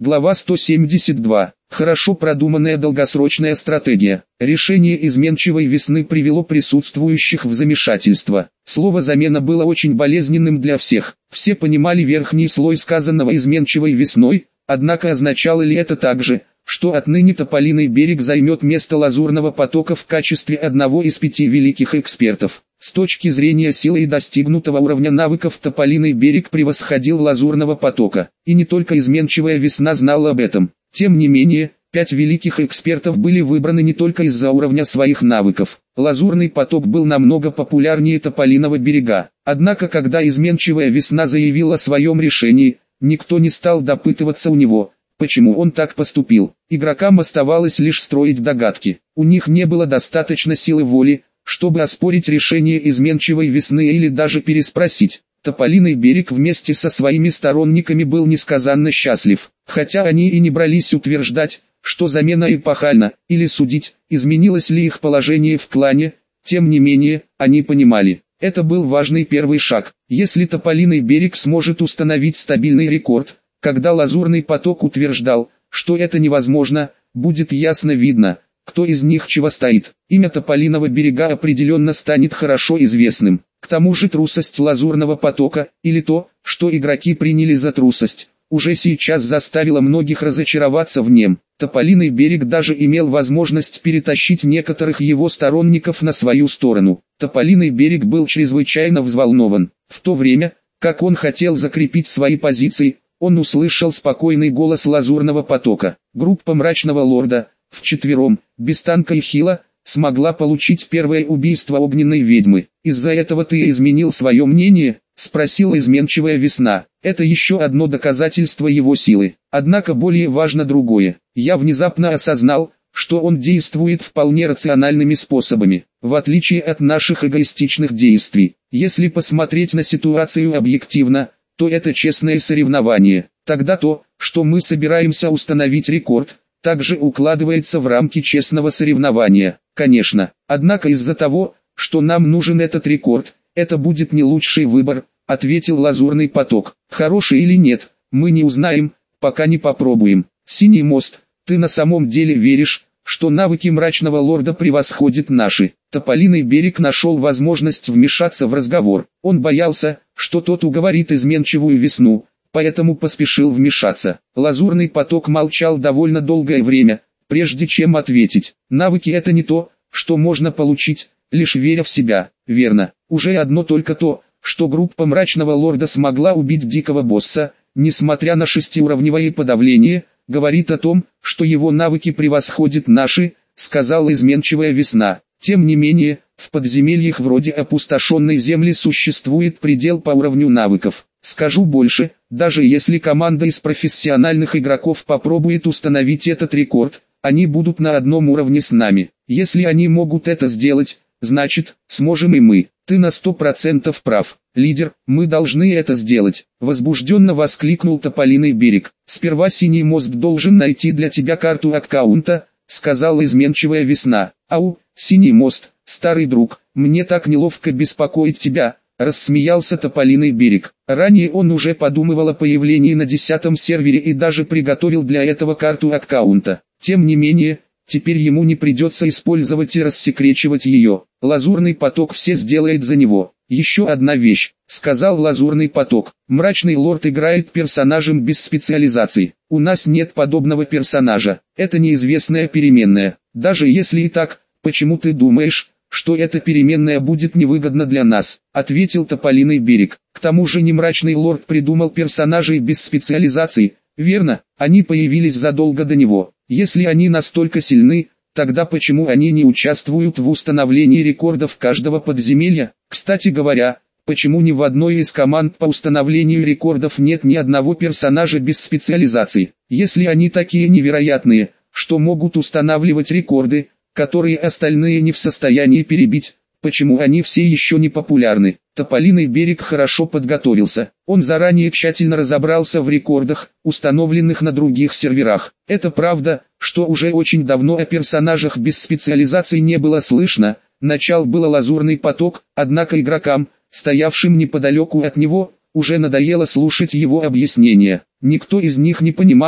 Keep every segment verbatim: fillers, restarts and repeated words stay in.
Глава сто семьдесят два. Хорошо продуманная долгосрочная стратегия. Решение изменчивой весны привело присутствующих в замешательство. Слово «замена» было очень болезненным для всех. Все понимали верхний слой сказанного изменчивой весной, однако означало ли это также, что отныне Тополиный берег займет место Лазурного потока в качестве одного из пяти великих экспертов? С точки зрения силы и достигнутого уровня навыков Тополиный берег превосходил Лазурного потока, и не только изменчивая весна знала об этом. Тем не менее, пять великих экспертов были выбраны не только из-за уровня своих навыков. Лазурный поток был намного популярнее Тополиного берега. Однако когда изменчивая весна заявила о своем решении, никто не стал допытываться у него, почему он так поступил. Игрокам оставалось лишь строить догадки. У них не было достаточно силы воли, чтобы оспорить решение изменчивой весны или даже переспросить. Тополиный берег вместе со своими сторонниками был несказанно счастлив, хотя они и не брались утверждать, что замена эпохальна, или судить, изменилось ли их положение в клане. Тем не менее, они понимали, это был важный первый шаг. Если Тополиный берег сможет установить стабильный рекорд, когда Лазурный поток утверждал, что это невозможно, будет ясно видно, кто из них чего стоит. Имя Тополиного берега определенно станет хорошо известным. К тому же трусость Лазурного потока, или то, что игроки приняли за трусость, уже сейчас заставило многих разочароваться в нем. Тополиный берег даже имел возможность перетащить некоторых его сторонников на свою сторону. Тополиный берег был чрезвычайно взволнован. В то время, как он хотел закрепить свои позиции, он услышал спокойный голос Лазурного потока. Группа Мрачного Лорда, вчетвером, без танка и хила, смогла получить первое убийство огненной ведьмы. «Из-за этого ты изменил свое мнение?» — спросила изменчивая весна. Это еще одно доказательство его силы. Однако более важно другое. Я внезапно осознал, что он действует вполне рациональными способами, в отличие от наших эгоистичных действий. Если посмотреть на ситуацию объективно, то это честное соревнование. Тогда то, что мы собираемся установить рекорд, также укладывается в рамки честного соревнования. Конечно, однако из-за того, что нам нужен этот рекорд, это будет не лучший выбор, ответил Лазурный поток. Хороший или нет, мы не узнаем, пока не попробуем. Синий мост, ты на самом деле веришь, что навыки Мрачного Лорда превосходят наши? Тополиный берег нашел возможность вмешаться в разговор. Он боялся, что тот уговорит изменчивую весну, поэтому поспешил вмешаться. Лазурный поток молчал довольно долгое время, прежде чем ответить. Навыки — это не то, что можно получить, лишь веря в себя. Верно, уже одно только то, что группа Мрачного Лорда смогла убить дикого босса, несмотря на шестиуровневое подавление, говорит о том, что его навыки превосходят наши, сказала изменчивая весна. Тем не менее, в подземельях вроде опустошенной земли существует предел по уровню навыков. Скажу больше, даже если команда из профессиональных игроков попробует установить этот рекорд, они будут на одном уровне с нами. Если они могут это сделать, значит, сможем и мы. Ты на сто процентов прав, лидер, мы должны это сделать. Возбужденно воскликнул Тополиный берег. Сперва Синий мост должен найти для тебя карту аккаунта, сказала изменчивая весна. Ау, Синий мост, старый друг, мне так неловко беспокоить тебя, рассмеялся Тополиный берег. Ранее он уже подумывал о появлении на десятом сервере и даже приготовил для этого карту аккаунта. Тем не менее, теперь ему не придется использовать и рассекречивать ее. Лазурный поток все сделает за него. Еще одна вещь, сказал Лазурный поток. Мрачный Лорд играет персонажем без специализации. У нас нет подобного персонажа. Это неизвестная переменная. Даже если и так, почему ты думаешь, что эта переменная будет невыгодна для нас, ответил Тополиный берег. К тому же не Мрачный Лорд придумал персонажей без специализации, верно? Они появились задолго до него. Если они настолько сильны, тогда почему они не участвуют в установлении рекордов каждого подземелья? Кстати говоря, почему ни в одной из команд по установлению рекордов нет ни одного персонажа без специализации? Если они такие невероятные, что могут устанавливать рекорды, которые остальные не в состоянии перебить, почему они все еще не популярны? Тополиный берег хорошо подготовился. Он заранее тщательно разобрался в рекордах, установленных на других серверах. Это правда, что уже очень давно о персонажах без специализации не было слышно. Начал было Лазурный поток, однако игрокам, стоявшим неподалеку от него, уже надоело слушать его объяснения. Никто из них не понимал,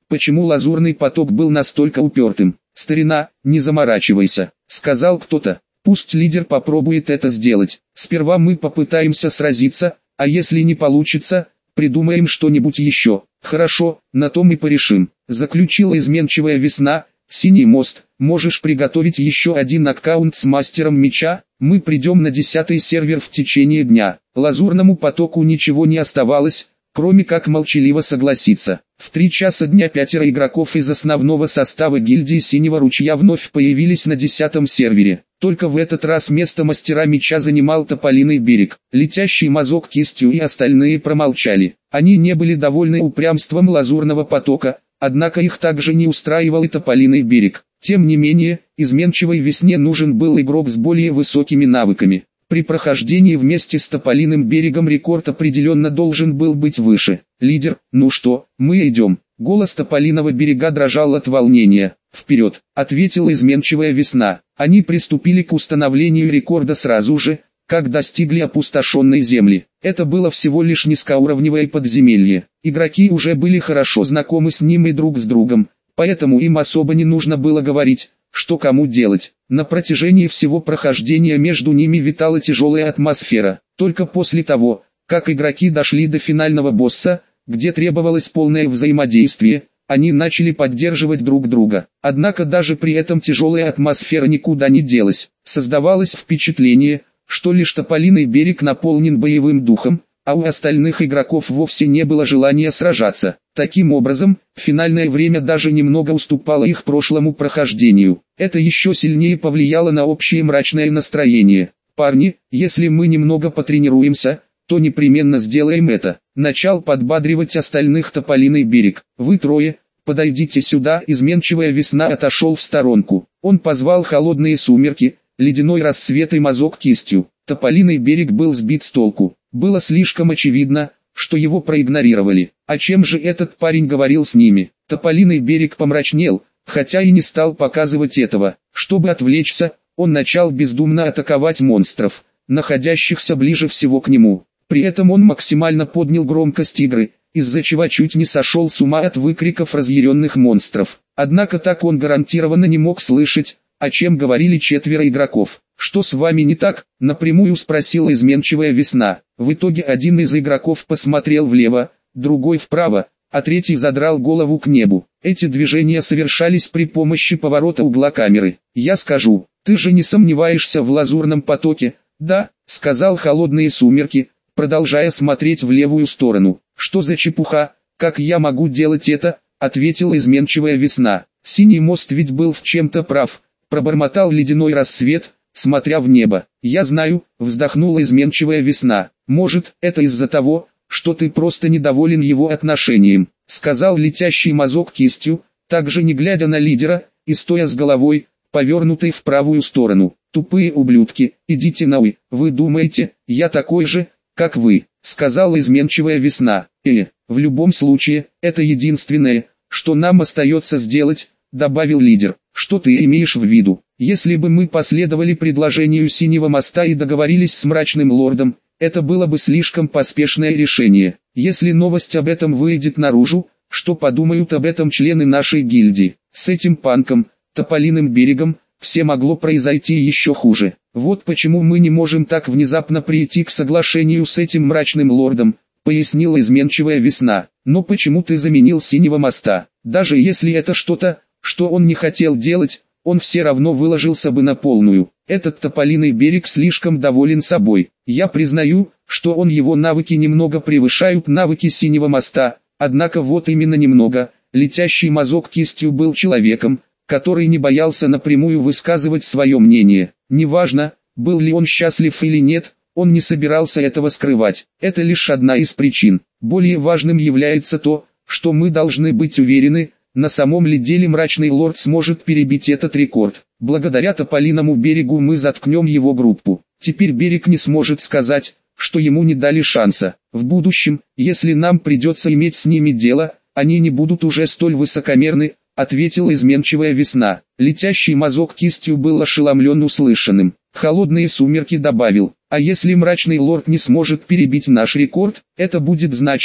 почему лазурный поток был настолько упертым. «Старина, не заморачивайся», — сказал кто-то. «Пусть лидер попробует это сделать. Сперва мы попытаемся сразиться, а если не получится, придумаем что-нибудь еще». «Хорошо, на том и порешим», — заключила изменчивая весна. «Синий мост, можешь приготовить еще один аккаунт с мастером меча, мы придем на десятый сервер в течение дня». Лазурному потоку ничего не оставалось, кроме как молчаливо согласиться. В три часа дня пятеро игроков из основного состава гильдии Синего Ручья вновь появились на десятом сервере. Только в этот раз место мастера меча занимал Тополиный берег. Летящий мазок кистью и остальные промолчали. Они не были довольны упрямством лазурного потока, однако их также не устраивал и Тополиный берег. Тем не менее, изменчивой весне нужен был игрок с более высокими навыками. При прохождении вместе с Тополиным берегом рекорд определенно должен был быть выше. «Лидер, ну что, мы идем?» Голос Тополиного берега дрожал от волнения. «Вперед!» — ответила изменчивая весна. Они приступили к установлению рекорда сразу же, как достигли опустошенной земли. Это было всего лишь низкоуровневое подземелье. Игроки уже были хорошо знакомы с ним и друг с другом, поэтому им особо не нужно было говорить, что кому делать. На протяжении всего прохождения между ними витала тяжелая атмосфера. Только после того, как игроки дошли до финального босса, где требовалось полное взаимодействие, они начали поддерживать друг друга. Однако даже при этом тяжелая атмосфера никуда не делась. Создавалось впечатление, что лишь Тополиный берег наполнен боевым духом, а у остальных игроков вовсе не было желания сражаться. Таким образом, финальное время даже немного уступало их прошлому прохождению. Это еще сильнее повлияло на общее мрачное настроение. «Парни, если мы немного потренируемся, то непременно сделаем это», — начал подбадривать остальных Тополиный берег. «Вы трое, подойдите сюда». Изменчивая весна отошел в сторонку. Он позвал холодные сумерки, ледяной рассвет и мазок кистью. Тополиный берег был сбит с толку. Было слишком очевидно, что его проигнорировали. О чем же этот парень говорил с ними? Тополиный берег помрачнел, хотя и не стал показывать этого. Чтобы отвлечься, он начал бездумно атаковать монстров, находящихся ближе всего к нему. При этом он максимально поднял громкость игры, из-за чего чуть не сошел с ума от выкриков разъяренных монстров. Однако так он гарантированно не мог слышать, о чем говорили четверо игроков. «Что с вами не так?» — напрямую спросила изменчивая весна. В итоге один из игроков посмотрел влево, другой вправо, а третий задрал голову к небу. Эти движения совершались при помощи поворота угла камеры. «Я скажу, ты же не сомневаешься в лазурном потоке?» «Да», — сказал холодные сумерки, продолжая смотреть в левую сторону. «Что за чепуха, как я могу делать это?» — ответила изменчивая весна. «Синий мост ведь был в чем-то прав», — пробормотал ледяной рассвет, смотря в небо. «Я знаю», — вздохнула изменчивая весна. «Может, это из-за того, что ты просто недоволен его отношением», — сказал летящий мазок кистью, также не глядя на лидера, и стоя с головой, повернутой в правую сторону. «Тупые ублюдки, идите нахуй, вы думаете, я такой же, как вы», — сказала изменчивая весна. «Э, в любом случае, это единственное, что нам остается сделать», — добавил лидер. «Что ты имеешь в виду? Если бы мы последовали предложению Синего моста и договорились с Мрачным лордом, это было бы слишком поспешное решение. Если новость об этом выйдет наружу, что подумают об этом члены нашей гильдии? С этим панком, Тополиным берегом, все могло произойти еще хуже. Вот почему мы не можем так внезапно прийти к соглашению с этим Мрачным лордом», — пояснила изменчивая весна. «Но почему ты заменил Синего моста? Даже если это что-то, что он не хотел делать, он все равно выложился бы на полную. Этот Тополиный берег слишком доволен собой. Я признаю, что он его навыки немного превышают навыки Синего моста, однако вот именно немного». Летящий мазок кистью был человеком, который не боялся напрямую высказывать свое мнение. Неважно, был ли он счастлив или нет, он не собирался этого скрывать. Это лишь одна из причин. Более важным является то, что мы должны быть уверены, на самом ли деле Мрачный лорд сможет перебить этот рекорд. Благодаря Тополиному берегу мы заткнем его группу. Теперь берег не сможет сказать, что ему не дали шанса. В будущем, если нам придется иметь с ними дело, они не будут уже столь высокомерны, ответила изменчивая весна. Летящий мазок кистью был ошеломлен услышанным. Холодные сумерки добавил: «А если Мрачный лорд не сможет перебить наш рекорд, это будет значить,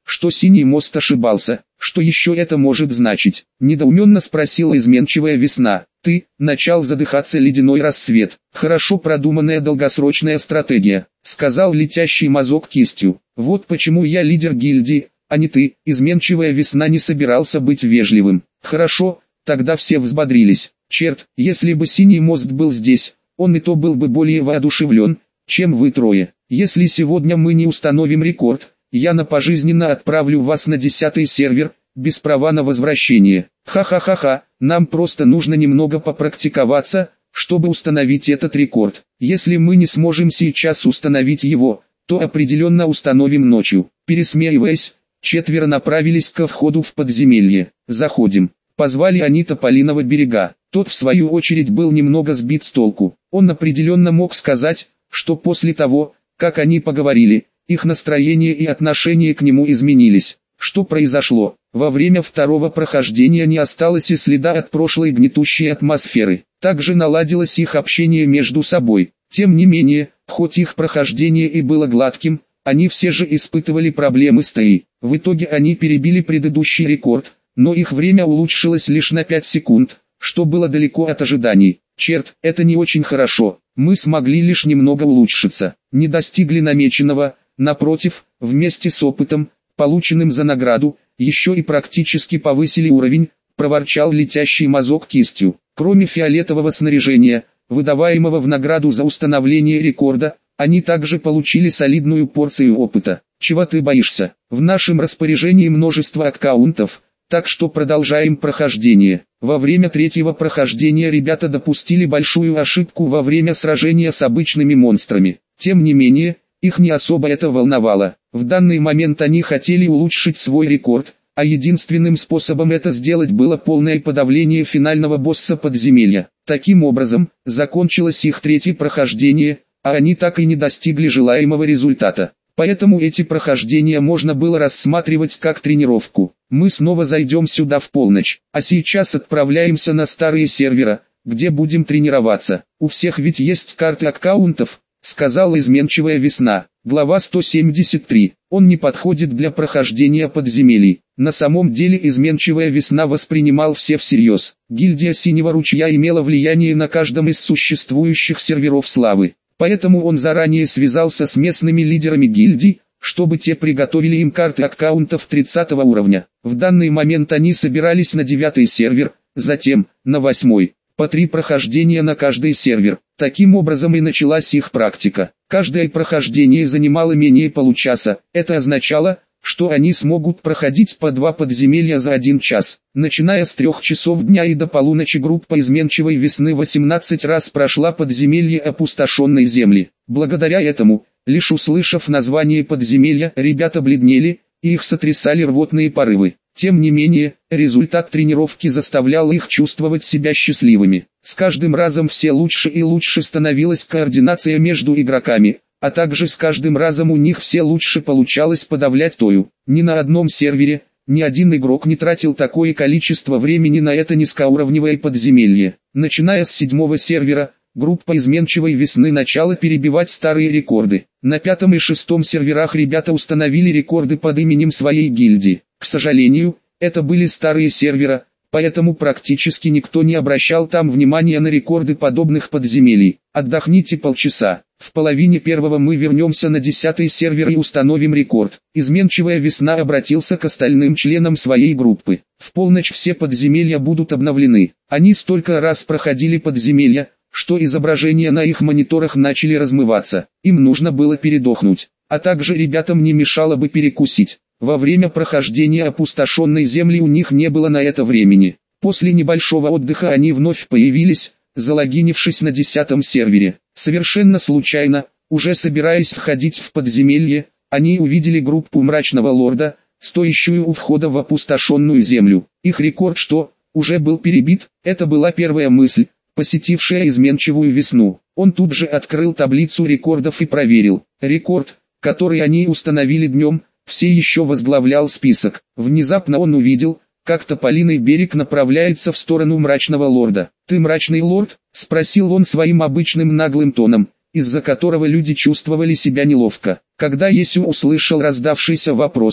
что Синий мост ошибался. Что еще это может значить? Недоуменно спросила изменчивая весна. Ты, начал задыхаться ледяной рассвет. Хорошо продуманная долгосрочная стратегия, сказал летящий мазок кистью. Вот почему я лидер гильдии, а не ты. Изменчивая весна не собирался быть вежливым. Хорошо, тогда все взбодрились. Черт, если бы Синий мост был здесь, он и то был бы более воодушевлен, чем вы трое. Если сегодня мы не установим рекорд, я на пожизненно отправлю вас на десятый сервер, без права на возвращение. Ха-ха-ха-ха, нам просто нужно немного попрактиковаться, чтобы установить этот рекорд. Если мы не сможем сейчас установить его, то определенно установим ночью. Пересмеиваясь, четверо направились ко входу в подземелье. Заходим. Позвали они Тополиного берега. Тот в свою очередь был немного сбит с толку. Он определенно мог сказать, что после того, как они поговорили, их настроение и отношение к нему изменились. Что произошло? Во время второго прохождения не осталось и следа от прошлой гнетущей атмосферы. Также наладилось их общение между собой. Тем не менее, хоть их прохождение и было гладким, они все же испытывали проблемы с ТИ. В итоге они перебили предыдущий рекорд, но их время улучшилось лишь на пять секунд, что было далеко от ожиданий. Черт, это не очень хорошо. Мы смогли лишь немного улучшиться. Не достигли намеченного, напротив, вместе с опытом, полученным за награду, еще и практически повысили уровень, проворчал летящий мазок кистью. Кроме фиолетового снаряжения, выдаваемого в награду за установление рекорда, они также получили солидную порцию опыта. Чего ты боишься? В нашем распоряжении множество аккаунтов, так что продолжаем прохождение. Во время третьего прохождения ребята допустили большую ошибку во время сражения с обычными монстрами. Тем не менее, их не особо это волновало. В данный момент они хотели улучшить свой рекорд, а единственным способом это сделать было полное подавление финального босса подземелья. Таким образом, закончилось их третье прохождение, а они так и не достигли желаемого результата. Поэтому эти прохождения можно было рассматривать как тренировку. Мы снова зайдем сюда в полночь, а сейчас отправляемся на старые сервера, где будем тренироваться. У всех ведь есть карты аккаунтов, сказала изменчивая весна. Глава сто семьдесят три. Он не подходит для прохождения подземелий. На самом деле изменчивая весна воспринимал все всерьез. Гильдия Синего Ручья имела влияние на каждом из существующих серверов славы. Поэтому он заранее связался с местными лидерами гильдий, чтобы те приготовили им карты аккаунтов тридцатого уровня. В данный момент они собирались на девятый сервер, затем на восьмой. По три прохождения на каждый сервер. Таким образом и началась их практика. Каждое прохождение занимало менее получаса. Это означало, что они смогут проходить по два подземелья за один час. Начиная с трех часов дня и до полуночи группа изменчивой весны восемнадцать раз прошла подземелье опустошенной земли. Благодаря этому, лишь услышав название подземелья, ребята бледнели, и их сотрясали рвотные порывы. Тем не менее, результат тренировки заставлял их чувствовать себя счастливыми. С каждым разом все лучше и лучше становилась координация между игроками, а также с каждым разом у них все лучше получалось подавлять Тою. Ни на одном сервере, ни один игрок не тратил такое количество времени на это низкоуровневое подземелье. Начиная с седьмого сервера, группа изменчивой весны начала перебивать старые рекорды. На пятом и шестом серверах ребята установили рекорды под именем своей гильдии. К сожалению, это были старые сервера, поэтому практически никто не обращал там внимания на рекорды подобных подземелий. Отдохните полчаса. В половине первого мы вернемся на десятый сервер и установим рекорд. Изменчивая весна обратился к остальным членам своей группы. В полночь все подземелья будут обновлены. Они столько раз проходили подземелья, что изображения на их мониторах начали размываться. Им нужно было передохнуть, а также ребятам не мешало бы перекусить. Во время прохождения опустошенной земли у них не было на это времени. После небольшого отдыха они вновь появились, залогинившись на десятом сервере. Совершенно случайно, уже собираясь входить в подземелье, они увидели группу Мрачного Лорда, стоящую у входа в опустошенную землю. Их рекорд что, уже был перебит? Это была первая мысль, посетившая изменчивую весну. Он тут же открыл таблицу рекордов и проверил. Рекорд, который они установили днем, все еще возглавлял список. Внезапно он увидел, как Тополиный берег направляется в сторону Мрачного Лорда. «Ты Мрачный Лорд?» – спросил он своим обычным наглым тоном, из-за которого люди чувствовали себя неловко. Когда Есю услышал раздавшийся вопрос, он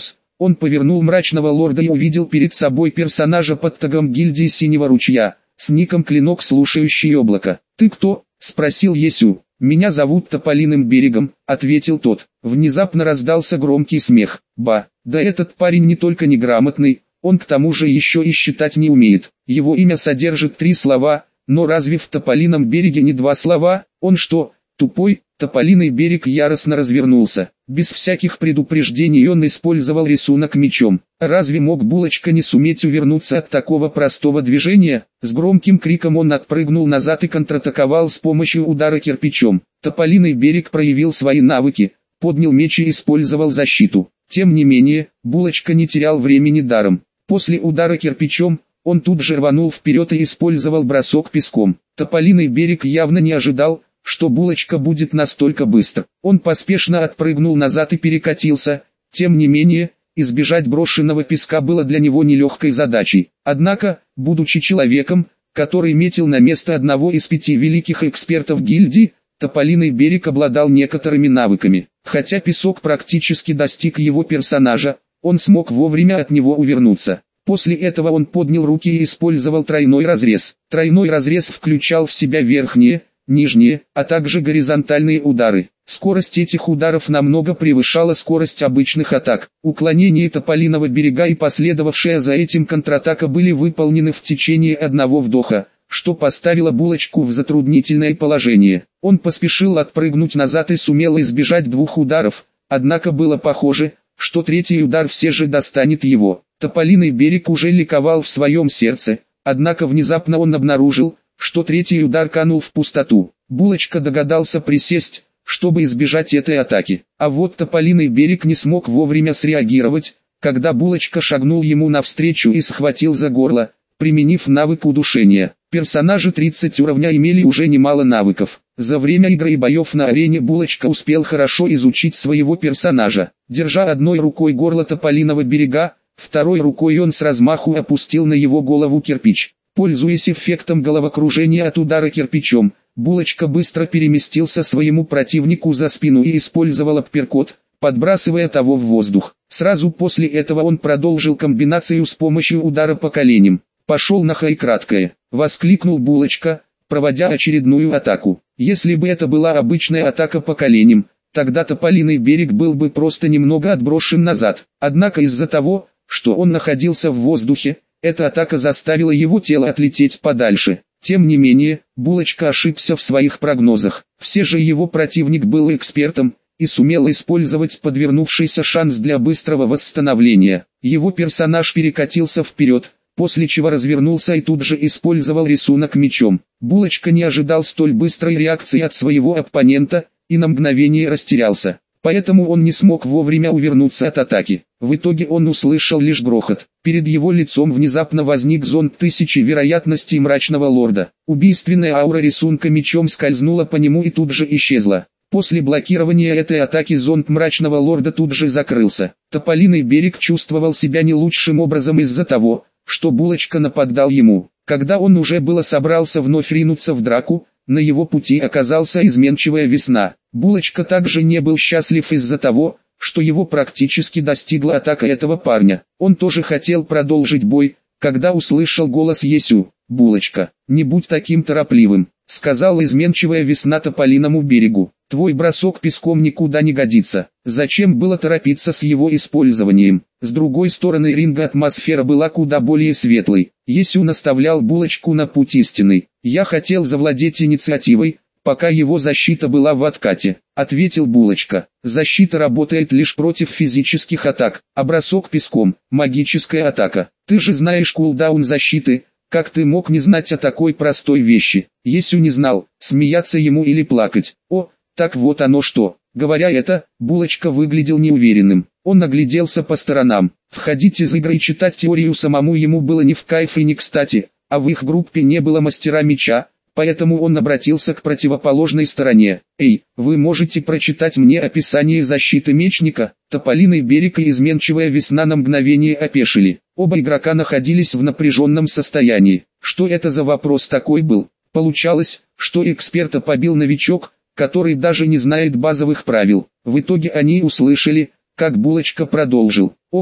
Он повернул мрачного лорда и увидел перед собой персонажа под тагом гильдии Синего Ручья, с ником Клинок Слушающий Облако. «Ты кто?» — спросил Есю. «Меня зовут Тополиным Берегом», — ответил тот. Внезапно раздался громкий смех. «Ба, да этот парень не только неграмотный, он к тому же еще и считать не умеет. Его имя содержит три слова, но разве в Тополином Береге не два слова? Он что, тупой?» Тополиный Берег яростно развернулся. Без всяких предупреждений он использовал рисунок мечом. Разве мог Булочка не суметь увернуться от такого простого движения? С громким криком он отпрыгнул назад и контратаковал с помощью удара кирпичом. Тополиный Берег проявил свои навыки, поднял меч и использовал защиту. Тем не менее, Булочка не терял времени даром. После удара кирпичом, он тут же рванул вперед и использовал бросок песком. Тополиный Берег явно не ожидал, что Булочка будет настолько быстро. Он поспешно отпрыгнул назад и перекатился. Тем не менее, избежать брошенного песка было для него нелегкой задачей. Однако, будучи человеком, который метил на место одного из пяти великих экспертов гильдии, Тополиный Берег обладал некоторыми навыками. Хотя песок практически достиг его персонажа, он смог вовремя от него увернуться. После этого он поднял руки и использовал тройной разрез. Тройной разрез включал в себя верхние, нижние, а также горизонтальные удары. Скорость этих ударов намного превышала скорость обычных атак. Уклонение Тополиного Берега и последовавшая за этим контратака были выполнены в течение одного вдоха, что поставило Булочку в затруднительное положение. Он поспешил отпрыгнуть назад и сумел избежать двух ударов, однако было похоже, что третий удар все же достанет его. Тополиный Берег уже ликовал в своем сердце, однако внезапно он обнаружил, что третий удар канул в пустоту. Булочка догадался присесть, чтобы избежать этой атаки. А вот Тополиный Берег не смог вовремя среагировать, когда Булочка шагнул ему навстречу и схватил за горло, применив навык удушения. Персонажи тридцать уровня имели уже немало навыков. За время игры и боев на арене Булочка успел хорошо изучить своего персонажа. Держа одной рукой горло Тополиного Берега, второй рукой он с размаху опустил на его голову кирпич. Пользуясь эффектом головокружения от удара кирпичом, Булочка быстро переместился своему противнику за спину и использовал апперкот, подбрасывая того в воздух. Сразу после этого он продолжил комбинацию с помощью удара по коленям. «Пошел нахуй краткое!» — воскликнул Булочка, проводя очередную атаку. Если бы это была обычная атака по коленям, тогда Тополиный Берег был бы просто немного отброшен назад. Однако из-за того, что он находился в воздухе, эта атака заставила его тело отлететь подальше. Тем не менее, Булочка ошибся в своих прогнозах. Все же его противник был экспертом и сумел использовать подвернувшийся шанс для быстрого восстановления. Его персонаж перекатился вперед, после чего развернулся и тут же использовал рисунок мечом. Булочка не ожидал столь быстрой реакции от своего оппонента и на мгновение растерялся. Поэтому он не смог вовремя увернуться от атаки. В итоге он услышал лишь грохот. Перед его лицом внезапно возник зонд тысячи вероятностей мрачного лорда. Убийственная аура рисунка мечом скользнула по нему и тут же исчезла. После блокирования этой атаки зонд мрачного лорда тут же закрылся. Тополиный Берег чувствовал себя не лучшим образом из-за того, что Булочка нападал ему. Когда он уже было собрался вновь ринуться в драку, на его пути оказался изменчивая весна. Булочка также не был счастлив из-за того, что его практически достигла атака этого парня. Он тоже хотел продолжить бой, когда услышал голос Есю. «Булочка, не будь таким торопливым», — сказала изменчивая весна Тополиному Берегу. «Твой бросок песком никуда не годится. Зачем было торопиться с его использованием?» С другой стороны ринга атмосфера была куда более светлой. Есю наставлял Булочку на путь истинный. «Я хотел завладеть инициативой, пока его защита была в откате», — ответил Булочка. «Защита работает лишь против физических атак, а бросок песком — магическая атака. Ты же знаешь кулдаун защиты, как ты мог не знать о такой простой вещи?» Есю не знал, смеяться ему или плакать. «О, так вот оно что». Говоря это, Булочка выглядел неуверенным. Он огляделся по сторонам. Входить из игры и читать теорию самому ему было не в кайф и не кстати, а в их группе не было мастера меча, поэтому он обратился к противоположной стороне. «Эй, вы можете прочитать мне описание защиты мечника?» Тополиный Берег и изменчивая весна на мгновение опешили. Оба игрока находились в напряженном состоянии. Что это за вопрос такой был? Получалось, что эксперта побил новичок, который даже не знает базовых правил. В итоге они услышали, как Булочка продолжил. «Ох,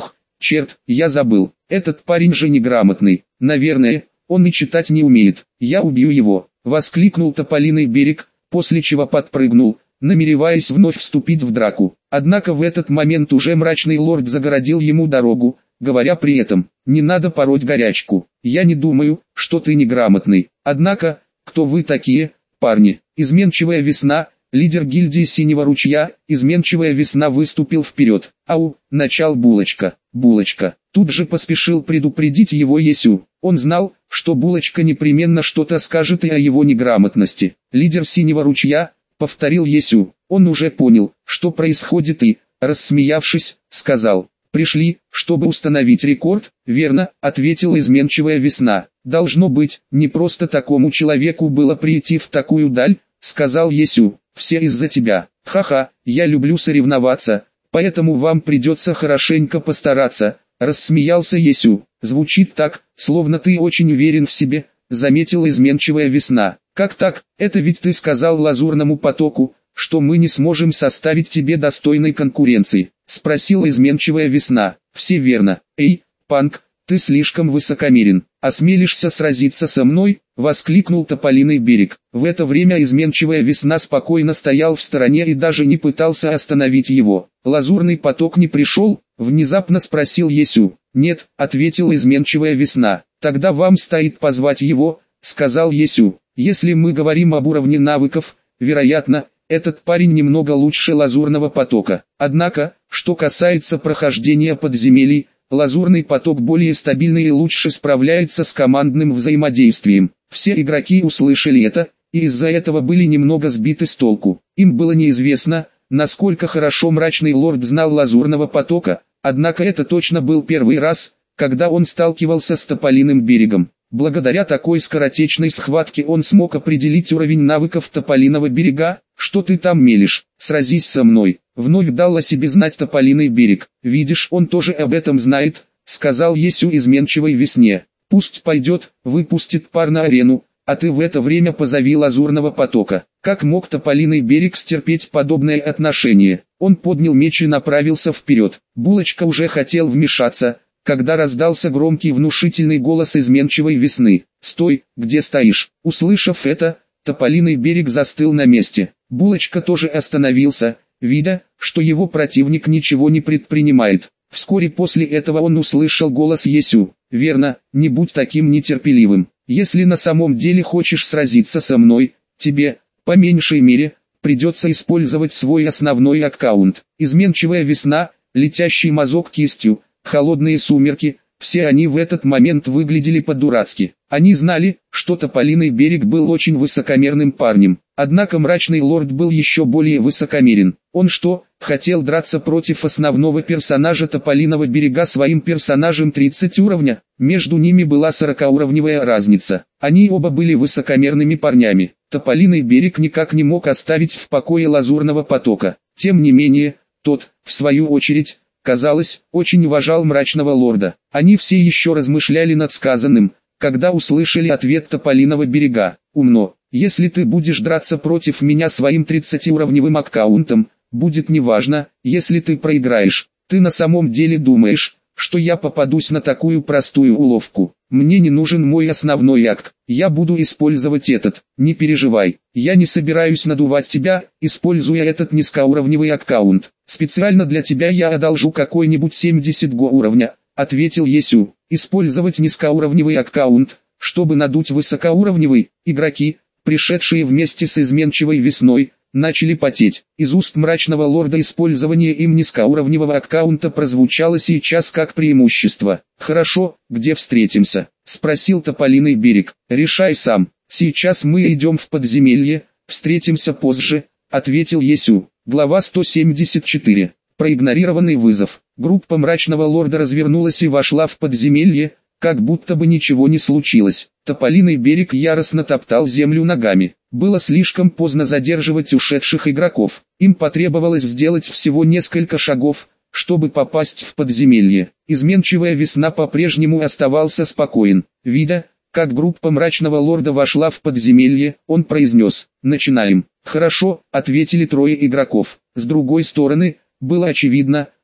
Черт, я забыл, этот парень же неграмотный, наверное, он и читать не умеет, я убью его, воскликнул Тополиный берег, после чего подпрыгнул, намереваясь вновь вступить в драку. Однако в этот момент уже мрачный лорд загородил ему дорогу, говоря при этом: «Не надо пороть горячку, я не думаю, что ты неграмотный. Однако, кто вы такие, парни?» Изменчивая весна, лидер гильдии Синего ручья, изменчивая весна выступил вперед. «Ау!» — начал Булочка. Булочка тут же поспешил предупредить его Есю. Он знал, что Булочка непременно что-то скажет и о его неграмотности. «Лидер Синего ручья», — повторил Есю. Он уже понял, что происходит, и, рассмеявшись, сказал: «Пришли, чтобы установить рекорд?» «Верно», — ответила изменчивая весна. «Должно быть, не просто такому человеку было прийти в такую даль», — сказал Есю. «Все из-за тебя. Ха-ха, я люблю соревноваться, поэтому вам придется хорошенько постараться», — рассмеялся Есю. «Звучит так, словно ты очень уверен в себе», — заметила изменчивая весна. «Как так? Это ведь ты сказал Лазурному потоку, что мы не сможем составить тебе достойной конкуренции», — спросила изменчивая весна. «Все верно. Эй, Панк, ты слишком высокомерен. Осмелишься сразиться со мной?» — воскликнул Тополиный берег. В это время изменчивая весна спокойно стоял в стороне и даже не пытался остановить его. «Лазурный поток не пришел?» — внезапно спросил Есю. «Нет», — ответила изменчивая весна. «Тогда вам стоит позвать его», — сказал Есю. «Если мы говорим об уровне навыков, вероятно, этот парень немного лучше Лазурного потока. Однако, что касается прохождения подземелий, Лазурный поток более стабильный и лучше справляется с командным взаимодействием». Все игроки услышали это, и из-за этого были немного сбиты с толку. Им было неизвестно, насколько хорошо мрачный лорд знал Лазурного потока, однако это точно был первый раз, когда он сталкивался с Тополиным берегом. Благодаря такой скоротечной схватке он смог определить уровень навыков Тополиного берега. «Что ты там мелешь? Сразись со мной!» — вновь дал о себе знать Тополиный берег. «Видишь, он тоже об этом знает», — сказал Есю изменчивой весне. «Пусть пойдет, выпустит пар на арену, а ты в это время позови Лазурного потока». Как мог Тополиный берег стерпеть подобное отношение? Он поднял меч и направился вперед. Булочка уже хотел вмешаться, когда раздался громкий внушительный голос изменчивой весны. «Стой, где стоишь?» Услышав это, Тополиный берег застыл на месте. Булочка тоже остановился, видя, что его противник ничего не предпринимает. Вскоре после этого он услышал голос Есю. «Верно, не будь таким нетерпеливым. Если на самом деле хочешь сразиться со мной, тебе, по меньшей мере, придется использовать свой основной аккаунт». Изменчивая весна, летящий мазок кистью, холодные сумерки, все они в этот момент выглядели по-дурацки. Они знали, что Тополиный берег был очень высокомерным парнем. Однако мрачный лорд был еще более высокомерен. Он что, хотел драться против основного персонажа Тополиного берега своим персонажем тридцать уровня? Между ними была сорокауровневая разница. Они оба были высокомерными парнями. Тополиный берег никак не мог оставить в покое Лазурного потока. Тем не менее, тот, в свою очередь, казалось, очень уважал мрачного лорда. Они все еще размышляли над сказанным, когда услышали ответ Тополиного берега. «Умно. Если ты будешь драться против меня своим тридцатиуровневым аккаунтом, будет неважно, если ты проиграешь. Ты на самом деле думаешь, что я попадусь на такую простую уловку? Мне не нужен мой основной акк, я буду использовать этот. Не переживай, я не собираюсь надувать тебя, используя этот низкоуровневый аккаунт. Специально для тебя я одолжу какой-нибудь семьдесят го уровня», — ответил Есю. «Использовать низкоуровневый аккаунт, чтобы надуть высокоуровневый». Игроки, пришедшие вместе с изменчивой весной, начали потеть. Из уст мрачного лорда использование им низкоуровневого аккаунта прозвучало сейчас как преимущество. «Хорошо, где встретимся?» — спросил Тополиный берег. «Решай сам. Сейчас мы идем в подземелье, встретимся позже», — ответил Есю. Глава сто семьдесят четыре. Проигнорированный вызов. Группа мрачного лорда развернулась и вошла в подземелье, как будто бы ничего не случилось. Тополиный берег яростно топтал землю ногами. Было слишком поздно задерживать ушедших игроков. Им потребовалось сделать всего несколько шагов, чтобы попасть в подземелье. Изменчивая весна по-прежнему оставался спокоен. Видя, как группа мрачного лорда вошла в подземелье, он произнес: «Начинаем». «Хорошо», — ответили трое игроков. С другой стороны, было очевидно,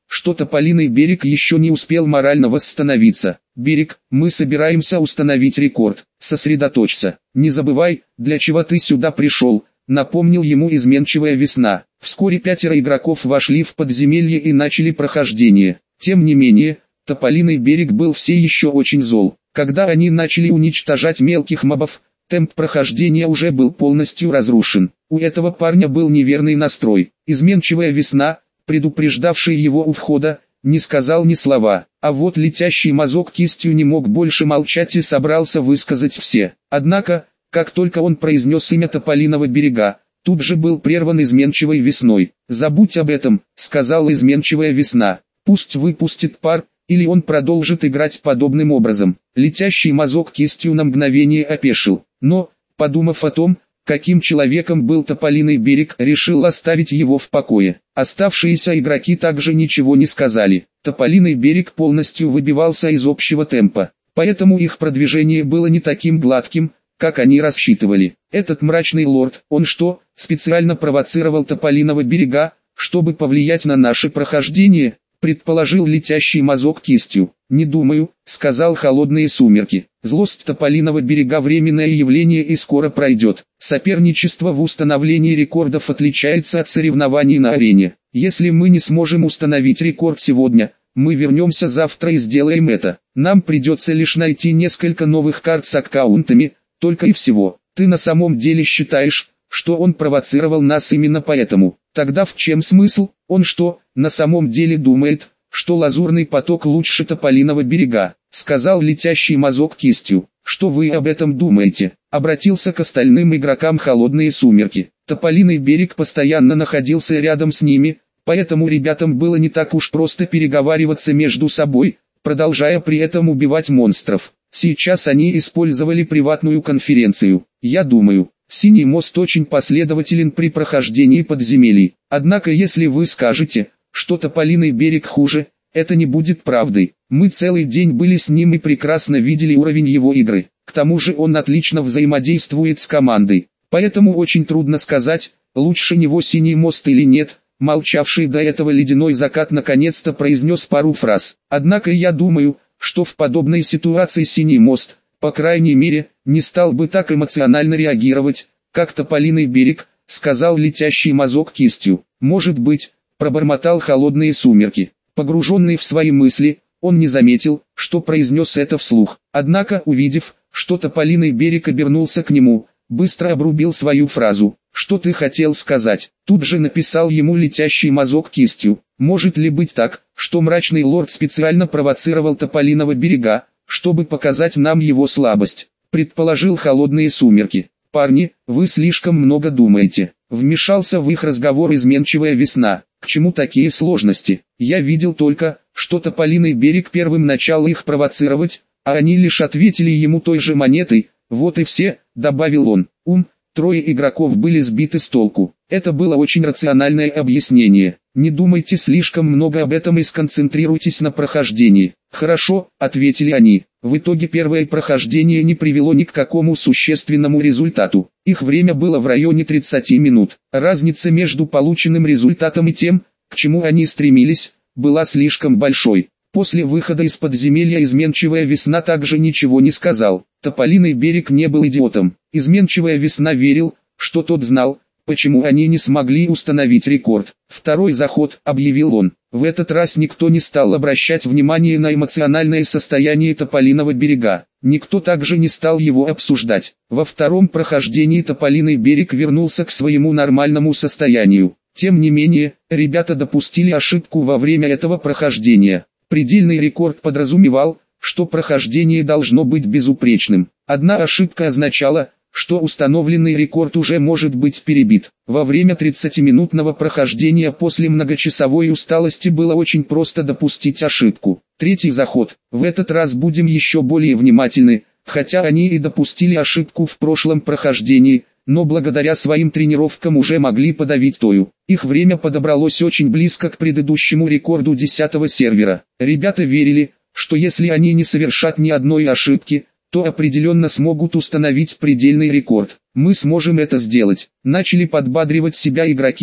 что Тополиный берег еще не успел морально восстановиться. «Берег, мы собираемся установить рекорд. Сосредоточься. Не забывай, для чего ты сюда пришел», напомнил ему изменчивая весна. Вскоре пятеро игроков вошли в подземелье и начали прохождение. Тем не менее, Тополиный берег был все еще очень зол. Когда они начали уничтожать мелких мобов, темп прохождения уже был полностью разрушен. У этого парня был неверный настрой. Изменчивая весна, предупреждавший его у входа, не сказал ни слова. А вот летящий мазок кистью не мог больше молчать и собрался высказать все. Однако, как только он произнес имя Тополиного берега, тут же был прерван изменчивой весной. «Забудь об этом», — сказала изменчивая весна. «Пусть выпустит пар, или он продолжит играть подобным образом». Летящий мазок кистью на мгновение опешил, но, подумав о том, каким человеком был Тополиный берег, решил оставить его в покое. Оставшиеся игроки также ничего не сказали. Тополиный берег полностью выбивался из общего темпа, поэтому их продвижение было не таким гладким, как они рассчитывали. Этот мрачный лорд, он что, специально провоцировал Тополиного берега, чтобы повлиять на наше прохождение, предположил летящий мазок кистью. «Не думаю», — сказал холодные сумерки. «Злость Тополиного берега временное явление и скоро пройдет. Соперничество в установлении рекордов отличается от соревнований на арене. Если мы не сможем установить рекорд сегодня, мы вернемся завтра и сделаем это. Нам придется лишь найти несколько новых карт с аккаунтами, только и всего. Ты на самом деле считаешь, что он провоцировал нас именно поэтому? Тогда в чем смысл? Он что, на самом деле думает, что лазурный поток лучше Тополиного берега?» — сказал летящий мазок кистью. «Что вы об этом думаете?» — обратился к остальным игрокам холодные сумерки. Тополиный берег постоянно находился рядом с ними, поэтому ребятам было не так уж просто переговариваться между собой, продолжая при этом убивать монстров. Сейчас они использовали приватную конференцию. «Я думаю, Синий мост очень последователен при прохождении подземелий. Однако если вы скажете, что Тополиный берег хуже, это не будет правдой. Мы целый день были с ним и прекрасно видели уровень его игры. К тому же он отлично взаимодействует с командой. Поэтому очень трудно сказать, лучше него Синий мост или нет». Молчавший до этого ледяной закат наконец-то произнес пару фраз. «Однако я думаю, что в подобной ситуации Синий мост, по крайней мере, не стал бы так эмоционально реагировать, как Тополиный берег», — сказал летящий мазок кистью. «Может быть», — пробормотал холодные сумерки. Погруженный в свои мысли, он не заметил, что произнес это вслух. Однако, увидев, что Тополиный берег обернулся к нему, быстро обрубил свою фразу. «Что ты хотел сказать?» Тут же написал ему летящий мазок кистью. «Может ли быть так, что мрачный лорд специально провоцировал Тополиного берега, чтобы показать нам его слабость?» Предположил холодные сумерки. «Парни, вы слишком много думаете». Вмешался в их разговор изменчивая весна. «К чему такие сложности? Я видел только, что Тополиный берег первым начал их провоцировать, а они лишь ответили ему той же монетой. Вот и все», — добавил он. «Ум». Трое игроков были сбиты с толку. Это было очень рациональное объяснение. «Не думайте слишком много об этом и сконцентрируйтесь на прохождении». «Хорошо», — ответили они. В итоге первое прохождение не привело ни к какому существенному результату. Их время было в районе тридцати минут. Разница между полученным результатом и тем, к чему они стремились, была слишком большой. После выхода из подземелья изменчивая весна также ничего не сказал. Тополиный берег не был идиотом. Изменчивая весна верил, что тот знал, почему они не смогли установить рекорд. «Второй заход», — объявил он. В этот раз никто не стал обращать внимание на эмоциональное состояние Тополиного берега. Никто также не стал его обсуждать. Во втором прохождении Тополиный берег вернулся к своему нормальному состоянию. Тем не менее, ребята допустили ошибку во время этого прохождения. Предельный рекорд подразумевал, что прохождение должно быть безупречным. Одна ошибка означала, что установленный рекорд уже может быть перебит. Во время тридцатиминутного прохождения после многочасовой усталости было очень просто допустить ошибку. Третий заход. В этот раз будем еще более внимательны, хотя они и допустили ошибку в прошлом прохождении, но благодаря своим тренировкам уже могли подавить тою. Их время подобралось очень близко к предыдущему рекорду десятого сервера. Ребята верили, что если они не совершат ни одной ошибки, то определенно смогут установить предельный рекорд. «Мы сможем это сделать», — начали подбадривать себя игроки,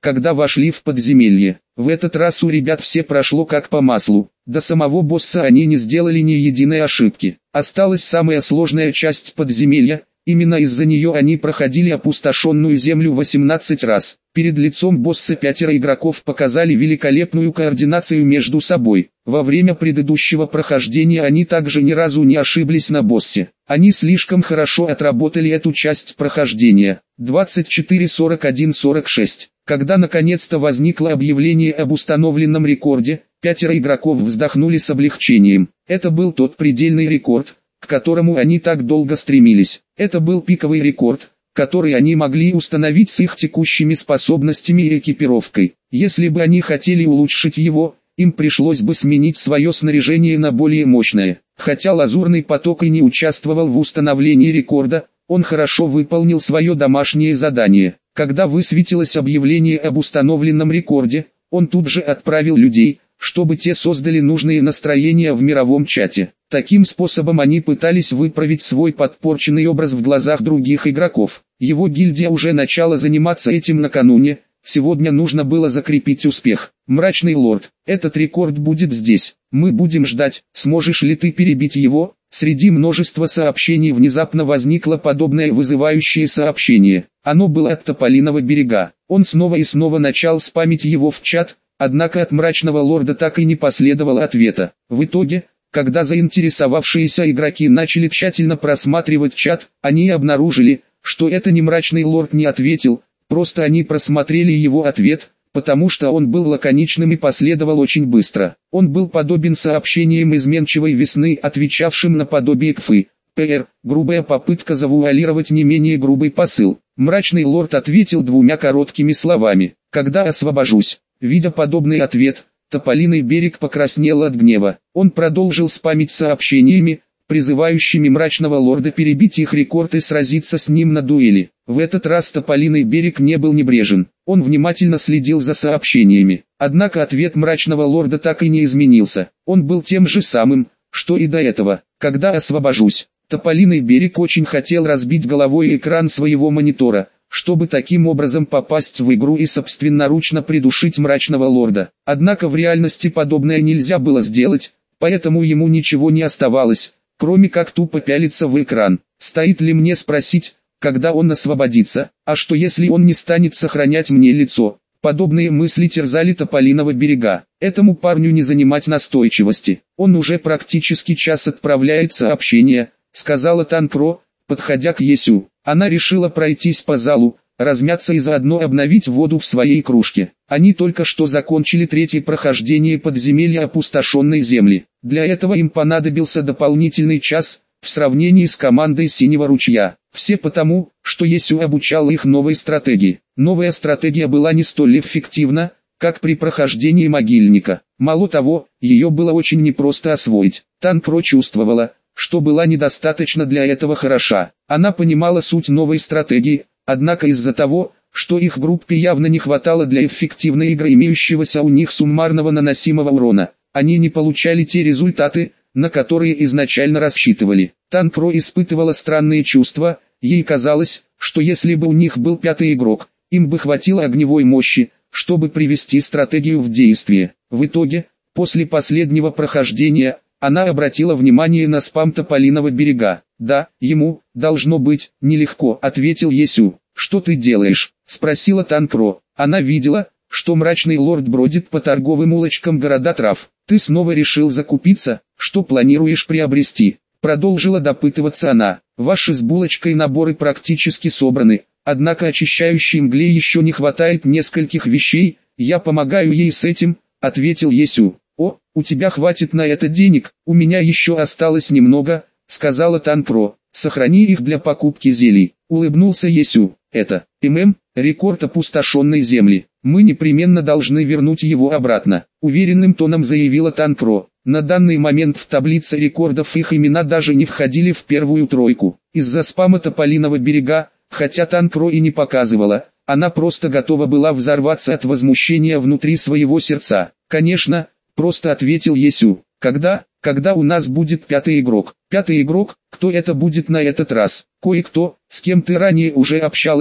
когда вошли в подземелье. В этот раз у ребят все прошло как по маслу. До самого босса они не сделали ни единой ошибки. Осталась самая сложная часть подземелья. Именно из-за нее они проходили опустошенную землю восемнадцать раз. Перед лицом босса пятеро игроков показали великолепную координацию между собой. Во время предыдущего прохождения они также ни разу не ошиблись на боссе. Они слишком хорошо отработали эту часть прохождения. двадцать четыре сорок один сорок шесть. Когда наконец-то возникло объявление об установленном рекорде, пятеро игроков вздохнули с облегчением. Это был тот предельный рекорд, к которому они так долго стремились. Это был пиковый рекорд, который они могли установить с их текущими способностями и экипировкой. Если бы они хотели улучшить его, им пришлось бы сменить свое снаряжение на более мощное. Хотя Лазурный поток и не участвовал в установлении рекорда, он хорошо выполнил свое домашнее задание. Когда высветилось объявление об установленном рекорде, он тут же отправил людей, чтобы те создали нужные настроения в мировом чате. Таким способом они пытались выправить свой подпорченный образ в глазах других игроков. Его гильдия уже начала заниматься этим накануне, сегодня нужно было закрепить успех. Мрачный лорд, этот рекорд будет здесь, мы будем ждать, сможешь ли ты перебить его? Среди множества сообщений внезапно возникло подобное вызывающее сообщение. Оно было от Тополиного берега. Он снова и снова начал спамить его в чат, однако от Мрачного лорда так и не последовало ответа. В итоге, когда заинтересовавшиеся игроки начали тщательно просматривать чат, они обнаружили, что это не Мрачный лорд не ответил, просто они просмотрели его ответ, потому что он был лаконичным и последовал очень быстро. Он был подобен сообщениям изменчивой весны, отвечавшим на подобие КФы. ПР, грубая попытка завуалировать не менее грубый посыл. Мрачный лорд ответил двумя короткими словами: «Когда освобожусь». Видя подобный ответ, Тополиный берег покраснел от гнева. Он продолжил спамить сообщениями, призывающими Мрачного лорда перебить их рекорд и сразиться с ним на дуэли. В этот раз Тополиный берег не был небрежен. Он внимательно следил за сообщениями. Однако ответ Мрачного лорда так и не изменился. Он был тем же самым, что и до этого. «Когда освобожусь». Тополиный берег очень хотел разбить головой экран своего монитора, чтобы таким образом попасть в игру и собственноручно придушить Мрачного лорда. Однако в реальности подобное нельзя было сделать, поэтому ему ничего не оставалось, кроме как тупо пялиться в экран. Стоит ли мне спросить, когда он освободится, а что если он не станет сохранять мне лицо? Подобные мысли терзали Тополиного берега. Этому парню не занимать настойчивости. Он уже практически час отправляет сообщения, сказала Танкро, подходя к Есю. Она решила пройтись по залу, размяться и заодно обновить воду в своей кружке. Они только что закончили третье прохождение подземелья опустошенной земли. Для этого им понадобился дополнительный час, в сравнении с командой Синего ручья. Все потому, что Есю обучал их новой стратегии. Новая стратегия была не столь эффективна, как при прохождении могильника. Мало того, ее было очень непросто освоить. Танкро чувствовала, что была недостаточно для этого хороша. Она понимала суть новой стратегии, однако из-за того, что их группе явно не хватало для эффективной игры имеющегося у них суммарного наносимого урона, они не получали те результаты, на которые изначально рассчитывали. Танкро испытывала странные чувства, ей казалось, что если бы у них был пятый игрок, им бы хватило огневой мощи, чтобы привести стратегию в действие. В итоге, после последнего прохождения, она обратила внимание на спам Тополиного берега. «Да, ему, должно быть, нелегко», — ответил Есю. «Что ты делаешь?» — спросила Танкро. Она видела, что Мрачный лорд бродит по торговым улочкам города трав. «Ты снова решил закупиться? Что планируешь приобрести?» Продолжила допытываться она. «Ваши с булочкой наборы практически собраны, однако очищающей мгле еще не хватает нескольких вещей, я помогаю ей с этим», — ответил Есю. «О, у тебя хватит на это денег, у меня еще осталось немного», — сказала Танкро. «Сохрани их для покупки зелий», — улыбнулся Есю. «Это, ММ, рекорд опустошенной земли. Мы непременно должны вернуть его обратно», — уверенным тоном заявила Танкро. На данный момент в таблице рекордов их имена даже не входили в первую тройку. Из-за спама Тополиного берега, хотя Танкро и не показывала, она просто готова была взорваться от возмущения внутри своего сердца. «Конечно», — просто ответил Есю. «Когда, когда у нас будет пятый игрок?» «Пятый игрок, кто это будет на этот раз?» «Кое-кто, с кем ты ранее уже общалась»,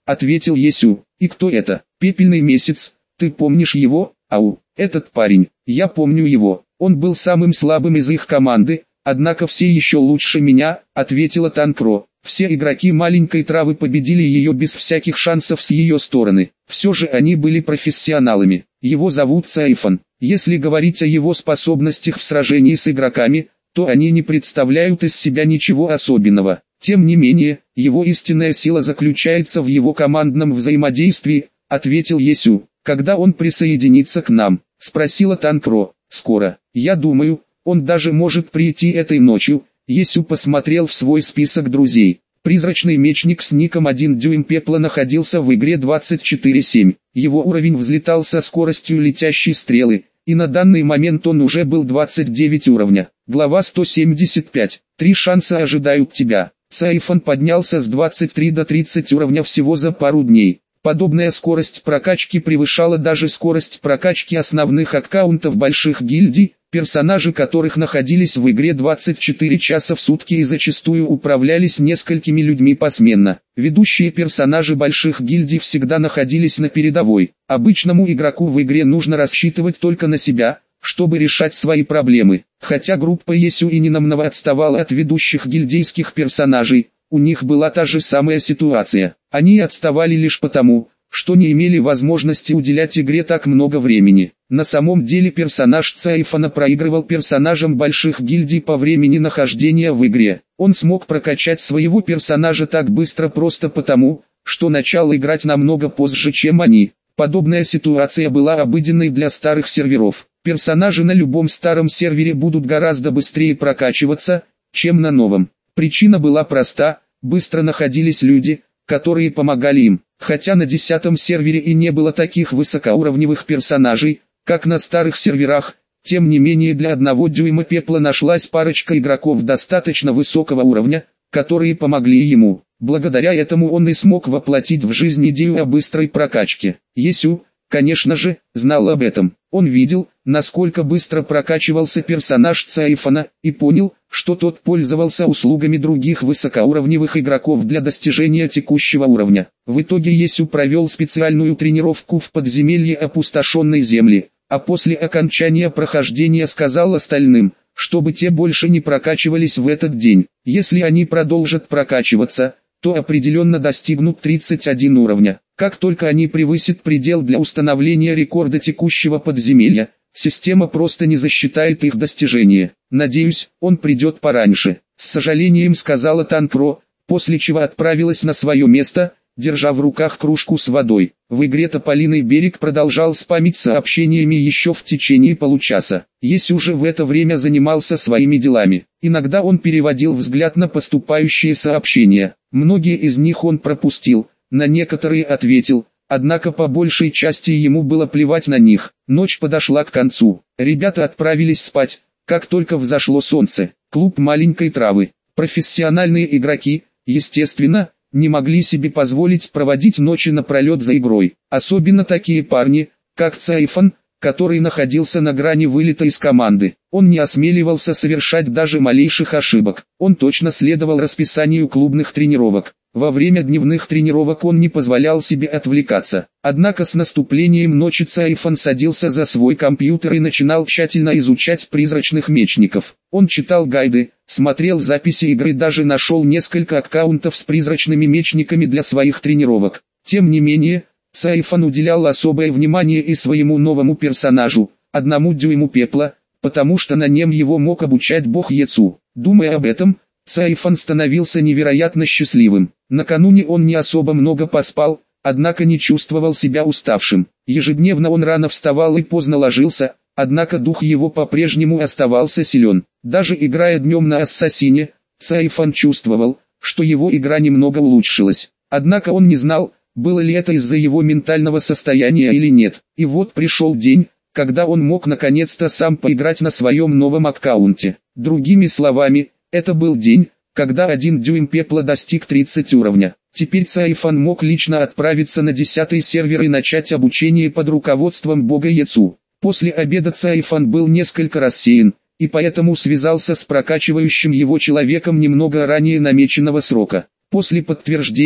ответил Есю. И кто это? Пепельный месяц, ты помнишь его? Ау, этот парень, я помню его. Он был самым слабым из их команды, однако все еще лучше меня, ответила Танкро. Все игроки маленькой травы победили ее без всяких шансов с ее стороны. Все же они были профессионалами. Его зовут Цайфан. Если говорить о его способностях в сражении с игроками, то они не представляют из себя ничего особенного. Тем не менее, его истинная сила заключается в его командном взаимодействии, ответил Есю. Когда он присоединится к нам? Спросила Танкро. Скоро. Я думаю, он даже может прийти этой ночью. Есю посмотрел в свой список друзей. Призрачный мечник с ником один дюйм пепла находился в игре двадцать четыре семь. Его уровень взлетал со скоростью летящей стрелы, и на данный момент он уже был двадцать девять уровня. Глава сто семьдесят пять. Три шанса ожидают тебя. Цайфан поднялся с двадцати трёх до тридцати уровня всего за пару дней. Подобная скорость прокачки превышала даже скорость прокачки основных аккаунтов больших гильдий, персонажи которых находились в игре двадцать четыре часа в сутки и зачастую управлялись несколькими людьми посменно. Ведущие персонажи больших гильдий всегда находились на передовой. Обычному игроку в игре нужно рассчитывать только на себя, чтобы решать свои проблемы. Хотя группа Есю и ненамного отставала от ведущих гильдейских персонажей, у них была та же самая ситуация. Они отставали лишь потому, что не имели возможности уделять игре так много времени. На самом деле персонаж Цайфана проигрывал персонажам больших гильдий по времени нахождения в игре. Он смог прокачать своего персонажа так быстро просто потому, что начал играть намного позже, чем они. Подобная ситуация была обыденной для старых серверов. Персонажи на любом старом сервере будут гораздо быстрее прокачиваться, чем на новом. Причина была проста: быстро находились люди, которые помогали им. Хотя на десятом сервере и не было таких высокоуровневых персонажей, как на старых серверах, тем не менее для одного дюйма пепла нашлась парочка игроков достаточно высокого уровня, которые помогли ему. Благодаря этому он и смог воплотить в жизнь идею о быстрой прокачке. Есю, конечно же, знал об этом. Он видел, насколько быстро прокачивался персонаж Цайфана, и понял, что тот пользовался услугами других высокоуровневых игроков для достижения текущего уровня. В итоге Есю провел специальную тренировку в подземелье опустошенной земли, а после окончания прохождения сказал остальным, чтобы те больше не прокачивались в этот день. Если они продолжат прокачиваться, то определенно достигнут тридцать один уровня. Как только они превысят предел для установления рекорда текущего подземелья, система просто не засчитает их достижение. Надеюсь, он придет пораньше. С сожалением сказала Танкро, после чего отправилась на свое место, держа в руках кружку с водой. В игре Тополиный берег продолжал спамить сообщениями еще в течение получаса. Есю уже в это время занимался своими делами. Иногда он переводил взгляд на поступающие сообщения. Многие из них он пропустил, на некоторые ответил, однако по большей части ему было плевать на них. Ночь подошла к концу. Ребята отправились спать, как только взошло солнце. Клуб маленькой травы. Профессиональные игроки, естественно, не могли себе позволить проводить ночи напролет за игрой. Особенно такие парни, как Цайфан, который находился на грани вылета из команды. Он не осмеливался совершать даже малейших ошибок. Он точно следовал расписанию клубных тренировок. Во время дневных тренировок он не позволял себе отвлекаться. Однако с наступлением ночи Цайфан садился за свой компьютер и начинал тщательно изучать призрачных мечников. Он читал гайды, смотрел записи игры, даже нашел несколько аккаунтов с призрачными мечниками для своих тренировок. Тем не менее, Цайфан уделял особое внимание и своему новому персонажу, одному дюйму пепла, потому что на нем его мог обучать бог Ецу. Думая об этом, Цайфан становился невероятно счастливым. Накануне он не особо много поспал, однако не чувствовал себя уставшим. Ежедневно он рано вставал и поздно ложился, однако дух его по-прежнему оставался силен. Даже играя днем на Ассасине, Цайфан чувствовал, что его игра немного улучшилась. Однако он не знал, было ли это из-за его ментального состояния или нет. И вот пришел день, когда он мог наконец-то сам поиграть на своем новом аккаунте. Другими словами, это был день, когда один дюйм пепла достиг тридцати уровня. Теперь Цайфан мог лично отправиться на десятый сервер и начать обучение под руководством бога Ецу. После обеда Цайфан был несколько рассеян, и поэтому связался с прокачивающим его человеком немного ранее намеченного срока. После подтверждения,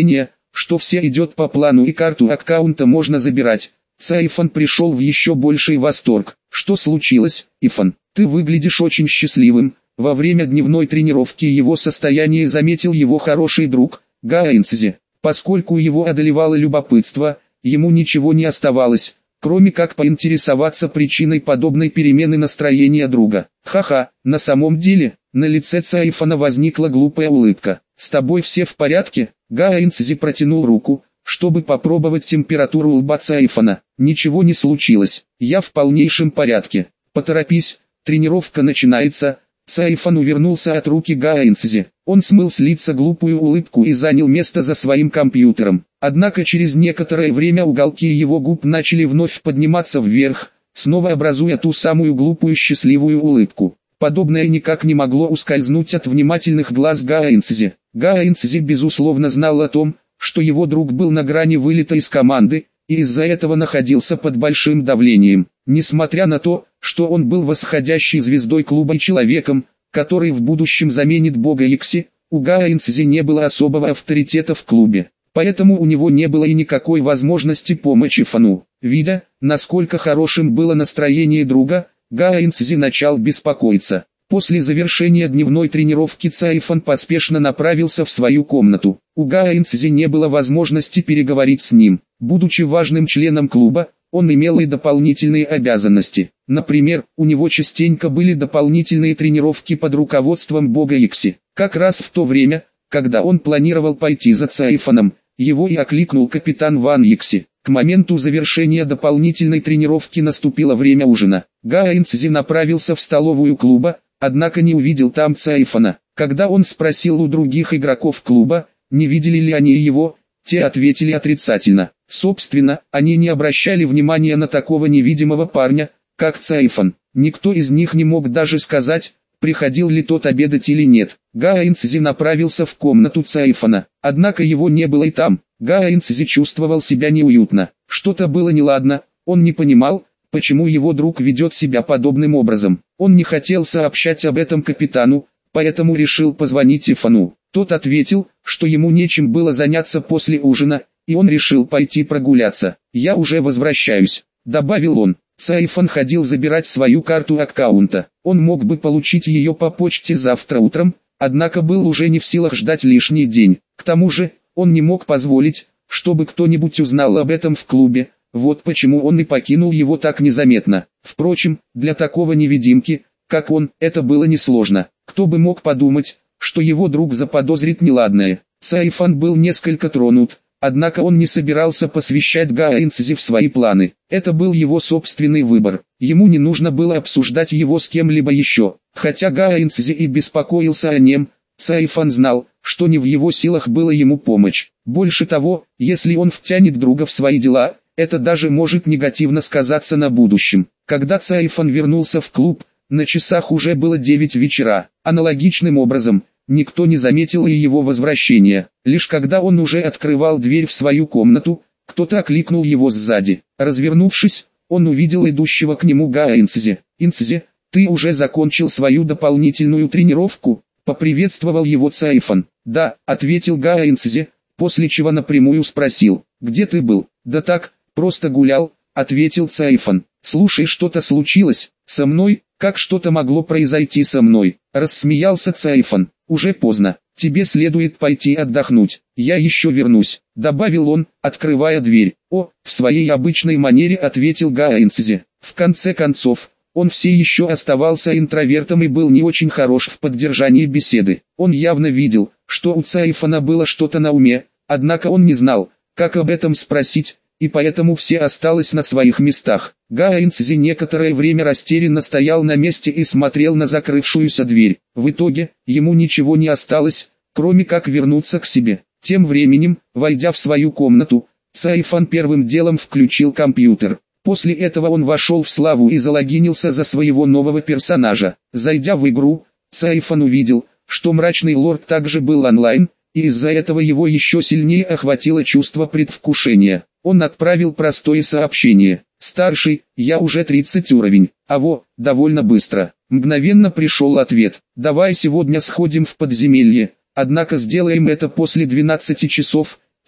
что все идет по плану и карту аккаунта можно забирать. Цайфан пришел в еще больший восторг. Что случилось, Ифан? Ты выглядишь очень счастливым. Во время дневной тренировки его состояние заметил его хороший друг, Гаэнцзи. Поскольку его одолевало любопытство, ему ничего не оставалось, кроме как поинтересоваться причиной подобной перемены настроения друга. Ха-ха, на самом деле, на лице Цайфана возникла глупая улыбка. «С тобой все в порядке?» Гаэнцзи протянул руку, чтобы попробовать температуру лба Цайфана. «Ничего не случилось, я в полнейшем порядке. Поторопись, тренировка начинается». Цайфан увернулся от руки Гаэнцзи. Он смыл с лица глупую улыбку и занял место за своим компьютером. Однако через некоторое время уголки его губ начали вновь подниматься вверх, снова образуя ту самую глупую счастливую улыбку. Подобное никак не могло ускользнуть от внимательных глаз Гаэнцзи. Гаэнцзи безусловно знал о том, что его друг был на грани вылета из команды, и из-за этого находился под большим давлением. Несмотря на то, что он был восходящей звездой клуба и человеком, который в будущем заменит бога Икси, у Гаэнцзи не было особого авторитета в клубе. Поэтому у него не было и никакой возможности помочь Ифану. Видя, насколько хорошим было настроение друга, Гаэнцзи начал беспокоиться. После завершения дневной тренировки Цайфан поспешно направился в свою комнату. У Гаэнцзи не было возможности переговорить с ним. Будучи важным членом клуба, он имел и дополнительные обязанности. Например, у него частенько были дополнительные тренировки под руководством бога Икси. Как раз в то время, когда он планировал пойти за Цайфаном, его и окликнул капитан Ван Икси. К моменту завершения дополнительной тренировки наступило время ужина. Гаэнцзи направился в столовую клуба, однако не увидел там Цайфана. Когда он спросил у других игроков клуба, не видели ли они его, те ответили отрицательно. Собственно, они не обращали внимания на такого невидимого парня, как Цайфан. Никто из них не мог даже сказать, приходил ли тот обедать или нет. Гаэнцзи направился в комнату Цайфана, однако его не было и там. Гаэнцзи чувствовал себя неуютно. Что-то было неладно, он не понимал, почему его друг ведет себя подобным образом. Он не хотел сообщать об этом капитану, поэтому решил позвонить Ифану. Тот ответил, что ему нечем было заняться после ужина, и он решил пойти прогуляться. «Я уже возвращаюсь», — добавил он. Цайфан ходил забирать свою карту аккаунта. Он мог бы получить ее по почте завтра утром, однако был уже не в силах ждать лишний день. К тому же, он не мог позволить, чтобы кто-нибудь узнал об этом в клубе. Вот почему он и покинул его так незаметно. Впрочем, для такого невидимки, как он, это было несложно. Кто бы мог подумать, что его друг заподозрит неладное. Цайфан был несколько тронут, однако он не собирался посвящать Гаэнцзи в свои планы. Это был его собственный выбор. Ему не нужно было обсуждать его с кем-либо еще. Хотя Гаэнцзи и беспокоился о нем, Цайфан знал, что не в его силах было ему помочь. Больше того, если он втянет друга в свои дела, это даже может негативно сказаться на будущем. Когда Цайфан вернулся в клуб, на часах уже было девять вечера. Аналогичным образом, никто не заметил и его возвращения. Лишь когда он уже открывал дверь в свою комнату, кто-то окликнул его сзади. Развернувшись, он увидел идущего к нему Гаэнцзи. «Инцзи, ты уже закончил свою дополнительную тренировку?» — поприветствовал его Цайфан. «Да», — ответил Гаэнцзи, после чего напрямую спросил: «Где ты был?» «Да так, просто гулял», — ответил Цайфан. «Слушай, что-то случилось со мной?» «Как что-то могло произойти со мной?» — рассмеялся Цайфан. «Уже поздно, тебе следует пойти отдохнуть, я еще вернусь», — добавил он, открывая дверь. «О», — в своей обычной манере ответил Гаэнцзи. В конце концов, он все еще оставался интровертом и был не очень хорош в поддержании беседы. Он явно видел, что у Цайфана было что-то на уме, однако он не знал, как об этом спросить, и поэтому все осталось на своих местах. Гаэнцзи некоторое время растерянно стоял на месте и смотрел на закрывшуюся дверь. В итоге, ему ничего не осталось, кроме как вернуться к себе. Тем временем, войдя в свою комнату, Цайфан первым делом включил компьютер. После этого он вошел в славу и залогинился за своего нового персонажа. Зайдя в игру, Цайфан увидел, что Мрачный Лорд также был онлайн, и из-за этого его еще сильнее охватило чувство предвкушения. Он отправил простое сообщение: «Старший, я уже тридцать уровень». «А во, довольно быстро». Мгновенно пришел ответ: «Давай сегодня сходим в подземелье, однако сделаем это после двенадцати часов,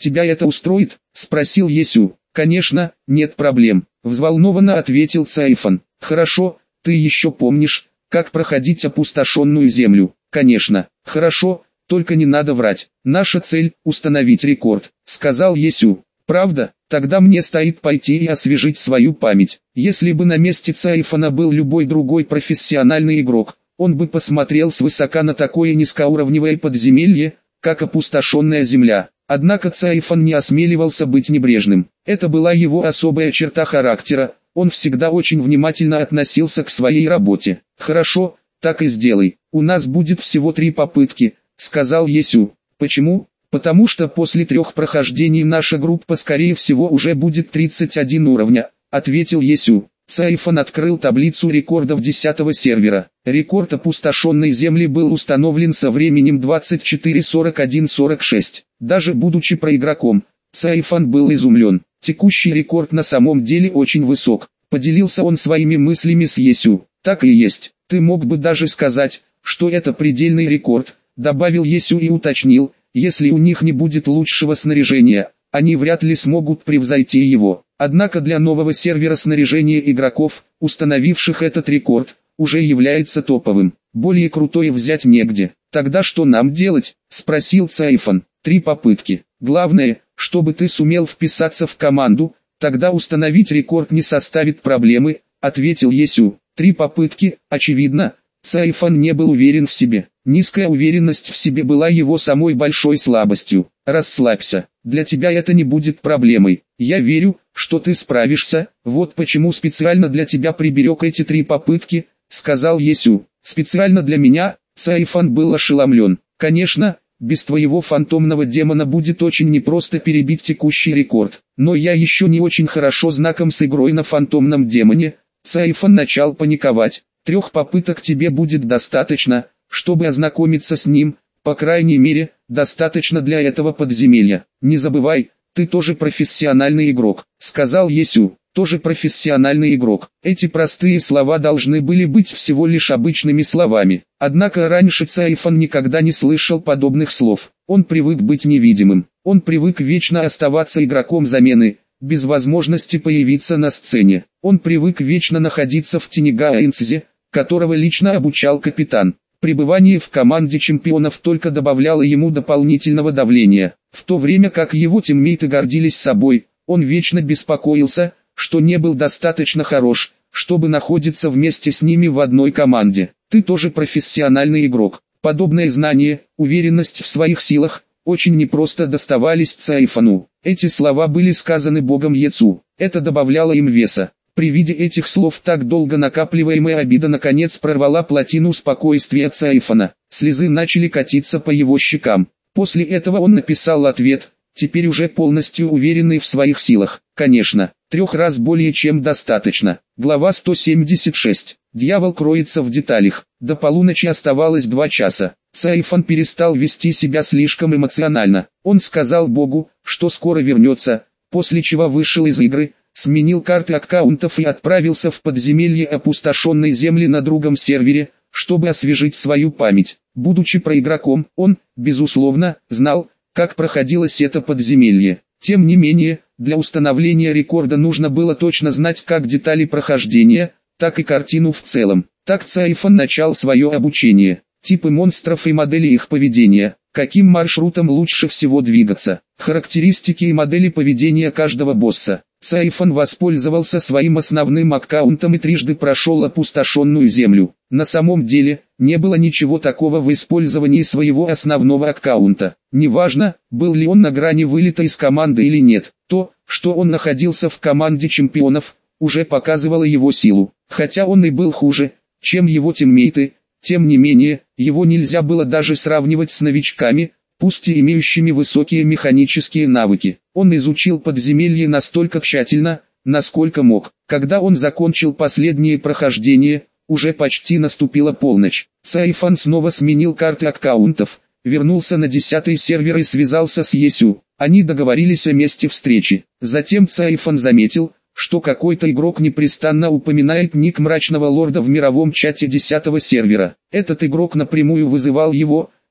Тебя это устроит? Спросил Есю. Конечно, нет проблем, взволнованно ответил Цаифан. Хорошо, ты еще помнишь, как проходить опустошенную землю? Конечно, хорошо, только не надо врать. Наша цель – установить рекорд, сказал Есю. Правда? Тогда мне стоит пойти и освежить свою память. Если бы на месте Цаифана был любой другой профессиональный игрок, он бы посмотрел свысока на такое низкоуровневое подземелье, как опустошенная земля. Однако Цаифан не осмеливался быть небрежным. Это была его особая черта характера, он всегда очень внимательно относился к своей работе. «Хорошо, так и сделай, у нас будет всего три попытки», — сказал Есю. «Почему?» «Потому что после трех прохождений наша группа скорее всего уже будет тридцать один уровня», — ответил Есю. Цаифан открыл таблицу рекордов десятого сервера. Рекорд опустошенной земли был установлен со временем двадцать четыре сорок один сорок шесть. Даже будучи проигроком, Цаифан был изумлен. Текущий рекорд на самом деле очень высок. Поделился он своими мыслями с Есю. «Так и есть. Ты мог бы даже сказать, что это предельный рекорд», — добавил Есю и уточнил. «Если у них не будет лучшего снаряжения, они вряд ли смогут превзойти его». Однако для нового сервера снаряжение игроков, установивших этот рекорд, уже является топовым. Более крутое взять негде. «Тогда что нам делать?» – спросил Цаифан. «Три попытки. Главное, чтобы ты сумел вписаться в команду, тогда установить рекорд не составит проблемы», – ответил Есю. «Три попытки, очевидно». Цаифан не был уверен в себе. Низкая уверенность в себе была его самой большой слабостью. «Расслабься, для тебя это не будет проблемой. Я верю, что ты справишься, вот почему специально для тебя приберег эти три попытки», — сказал Есю. «Специально для меня?» Цаифан был ошеломлен. «Конечно, без твоего фантомного демона будет очень непросто перебить текущий рекорд, но я еще не очень хорошо знаком с игрой на фантомном демоне». Цаифан начал паниковать. «Трех попыток тебе будет достаточно, чтобы ознакомиться с ним, по крайней мере, достаточно для этого подземелья. Не забывай, ты тоже профессиональный игрок», — сказал Есю. «Тоже профессиональный игрок». Эти простые слова должны были быть всего лишь обычными словами. Однако раньше Цаифан никогда не слышал подобных слов. Он привык быть невидимым. Он привык вечно оставаться игроком замены, без возможности появиться на сцене. Он привык вечно находиться в тени Гаэнцзи, которого лично обучал капитан. Пребывание в команде чемпионов только добавляло ему дополнительного давления. В то время как его тиммейты гордились собой, он вечно беспокоился, что не был достаточно хорош, чтобы находиться вместе с ними в одной команде. «Ты тоже профессиональный игрок». Подобное знание, уверенность в своих силах, очень непросто доставались Цаифану. Эти слова были сказаны богом Ецу. Это добавляло им веса. При виде этих слов так долго накапливаемая обида наконец прорвала плотину спокойствия Цаифана. Слезы начали катиться по его щекам. После этого он написал ответ, теперь уже полностью уверенный в своих силах. «Конечно, трех раз более чем достаточно». Глава сто семьдесят шесть. Дьявол кроется в деталях. До полуночи оставалось два часа. Цаифан перестал вести себя слишком эмоционально. Он сказал Богу, что скоро вернется, после чего вышел из игры, сменил карты аккаунтов и отправился в подземелье опустошенной земли на другом сервере, чтобы освежить свою память. Будучи проигроком, он, безусловно, знал, как проходилось это подземелье. Тем не менее, для установления рекорда нужно было точно знать как детали прохождения, так и картину в целом. Так Цаифан начал свое обучение. Типы монстров и модели их поведения. Каким маршрутом лучше всего двигаться. Характеристики и модели поведения каждого босса. Цаифан воспользовался своим основным аккаунтом и трижды прошел опустошенную землю. На самом деле, не было ничего такого в использовании своего основного аккаунта. Неважно, был ли он на грани вылета из команды или нет, то, что он находился в команде чемпионов, уже показывало его силу. Хотя он и был хуже, чем его тиммейты, тем не менее, его нельзя было даже сравнивать с новичками, пусть и имеющими высокие механические навыки. Он изучил подземелье настолько тщательно, насколько мог. Когда он закончил последнее прохождение, уже почти наступила полночь. Цаифан снова сменил карты аккаунтов, вернулся на десятый сервер и связался с Есю. Они договорились о месте встречи. Затем Цаифан заметил, что какой-то игрок непрестанно упоминает ник мрачного лорда в мировом чате десятого сервера. Этот игрок напрямую вызывал его,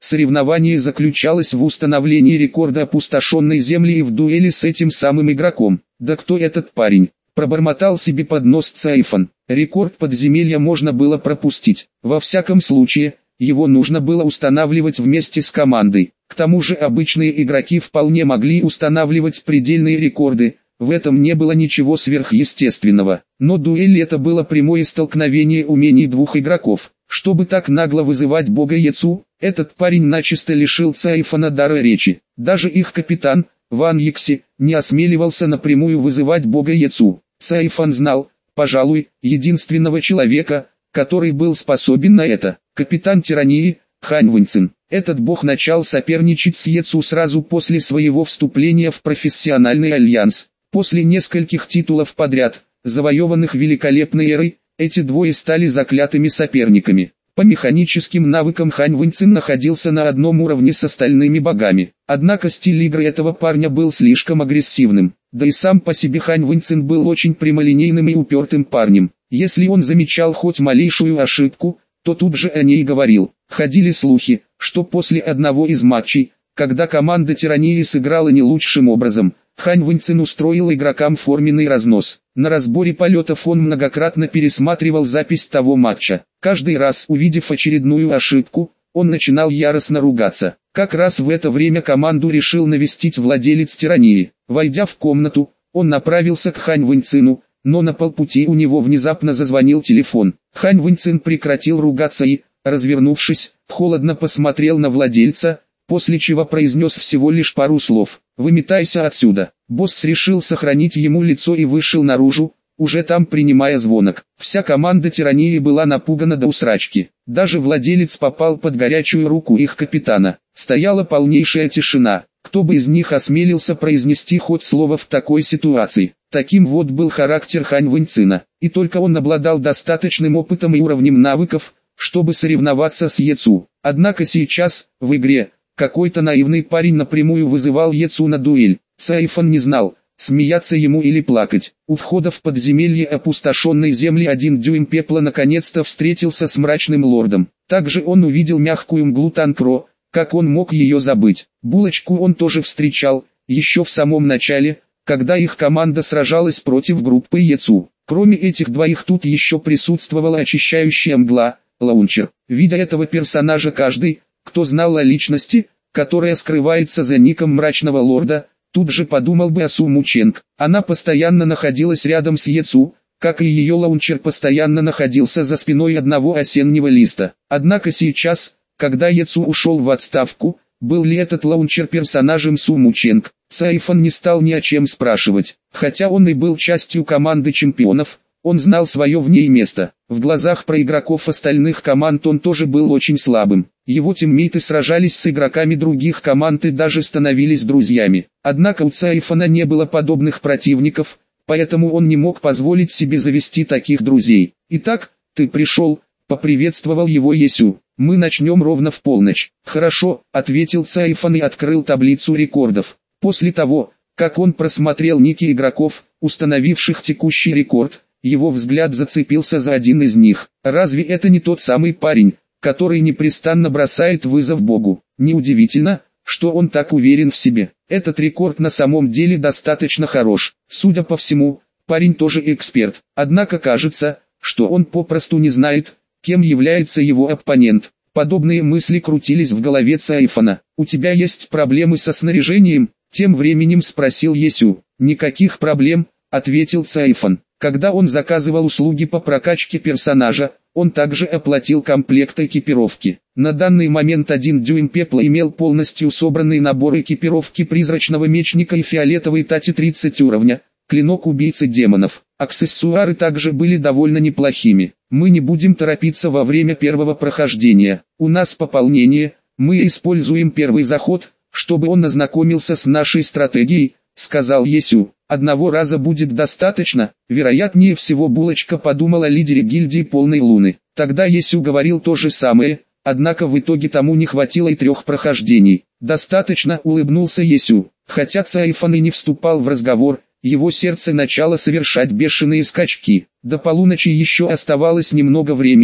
Соревнование заключалось в установлении рекорда опустошенной земли и в дуэли с этим самым игроком. «Да кто этот парень?» – пробормотал себе под нос Цайфан. Рекорд подземелья можно было пропустить. Во всяком случае, его нужно было устанавливать вместе с командой. К тому же обычные игроки вполне могли устанавливать предельные рекорды. В этом не было ничего сверхъестественного. Но дуэль это было прямое столкновение умений двух игроков. Чтобы так нагло вызывать бога Яцу, этот парень начисто лишил Цайфана дара речи. Даже их капитан, Ван Йекси, не осмеливался напрямую вызывать бога Яцу. Цайфан знал, пожалуй, единственного человека, который был способен на это. Капитан тирании, Хань Вэньцин. Этот бог начал соперничать с Яцу сразу после своего вступления в профессиональный альянс. После нескольких титулов подряд, завоеванных великолепной эрой, эти двое стали заклятыми соперниками. По механическим навыкам Хань Вэньцин находился на одном уровне с остальными богами. Однако стиль игры этого парня был слишком агрессивным. Да и сам по себе Хань Вэньцин был очень прямолинейным и упертым парнем. Если он замечал хоть малейшую ошибку, то тут же о ней говорил. Ходили слухи, что после одного из матчей, когда команда тирании сыграла не лучшим образом, Хань Вэньцин устроил игрокам форменный разнос. На разборе полетов он многократно пересматривал запись того матча. Каждый раз, увидев очередную ошибку, он начинал яростно ругаться. Как раз в это время команду решил навестить владелец тирании. Войдя в комнату, он направился к Хань Вэньцину, но на полпути у него внезапно зазвонил телефон. Хань Вэньцин прекратил ругаться и, развернувшись, холодно посмотрел на владельца, после чего произнес всего лишь пару слов. «Выметайся отсюда». Босс решил сохранить ему лицо и вышел наружу, уже там принимая звонок. Вся команда тирании была напугана до усрачки. Даже владелец попал под горячую руку их капитана. Стояла полнейшая тишина. Кто бы из них осмелился произнести хоть слово в такой ситуации? Таким вот был характер Хань Вэньцина. И только он обладал достаточным опытом и уровнем навыков, чтобы соревноваться с Яцу. Однако сейчас, в игре, какой-то наивный парень напрямую вызывал Яцу на дуэль. Цайфан не знал, смеяться ему или плакать. У входа в подземелье опустошенной земли один дюйм пепла наконец-то встретился с мрачным лордом. Также он увидел мягкую мглу Танкро, как он мог ее забыть. Булочку он тоже встречал, еще в самом начале, когда их команда сражалась против группы Яцу. Кроме этих двоих тут еще присутствовала очищающая мгла, Лаунчер. Видя этого персонажа каждый, кто знал о личности, которая скрывается за ником мрачного лорда, тут же подумал бы о Су Мученг. Она постоянно находилась рядом с Яцу, как и ее Лаунчер постоянно находился за спиной одного осеннего листа. Однако сейчас, когда Яцу ушел в отставку, был ли этот Лаунчер персонажем Су Мученг, Цайфан не стал ни о чем спрашивать. Хотя он и был частью команды чемпионов, он знал свое в ней место. В глазах проигроков остальных команд он тоже был очень слабым. Его тиммейты сражались с игроками других команд и даже становились друзьями. Однако у Цайфана не было подобных противников, поэтому он не мог позволить себе завести таких друзей. «Итак, ты пришел», — поприветствовал его Есю. «Мы начнем ровно в полночь». «Хорошо», — ответил Цайфан и открыл таблицу рекордов. После того, как он просмотрел ники игроков, установивших текущий рекорд, его взгляд зацепился за один из них. Разве это не тот самый парень, который непрестанно бросает вызов Богу? Неудивительно, что он так уверен в себе. Этот рекорд на самом деле достаточно хорош. Судя по всему, парень тоже эксперт. Однако кажется, что он попросту не знает, кем является его оппонент. Подобные мысли крутились в голове Цайфана. «У тебя есть проблемы со снаряжением?» — тем временем спросил Есю. «Никаких проблем», — ответил Цайфан. Когда он заказывал услуги по прокачке персонажа, он также оплатил комплект экипировки. На данный момент один дюйм пепла имел полностью собранный набор экипировки призрачного мечника и фиолетовой тати тридцать уровня, клинок убийцы демонов. Аксессуары также были довольно неплохими. Мы не будем торопиться во время первого прохождения. У нас пополнение, мы используем первый заход, чтобы он ознакомился с нашей стратегией, сказал Есю. Одного раза будет достаточно, вероятнее всего Булочка подумала о лидере гильдии Полной Луны. Тогда Есю говорил то же самое, однако в итоге тому не хватило и трех прохождений. Достаточно, улыбнулся Есю. Хотя Цайфан и не вступал в разговор, его сердце начало совершать бешеные скачки. До полуночи еще оставалось немного времени,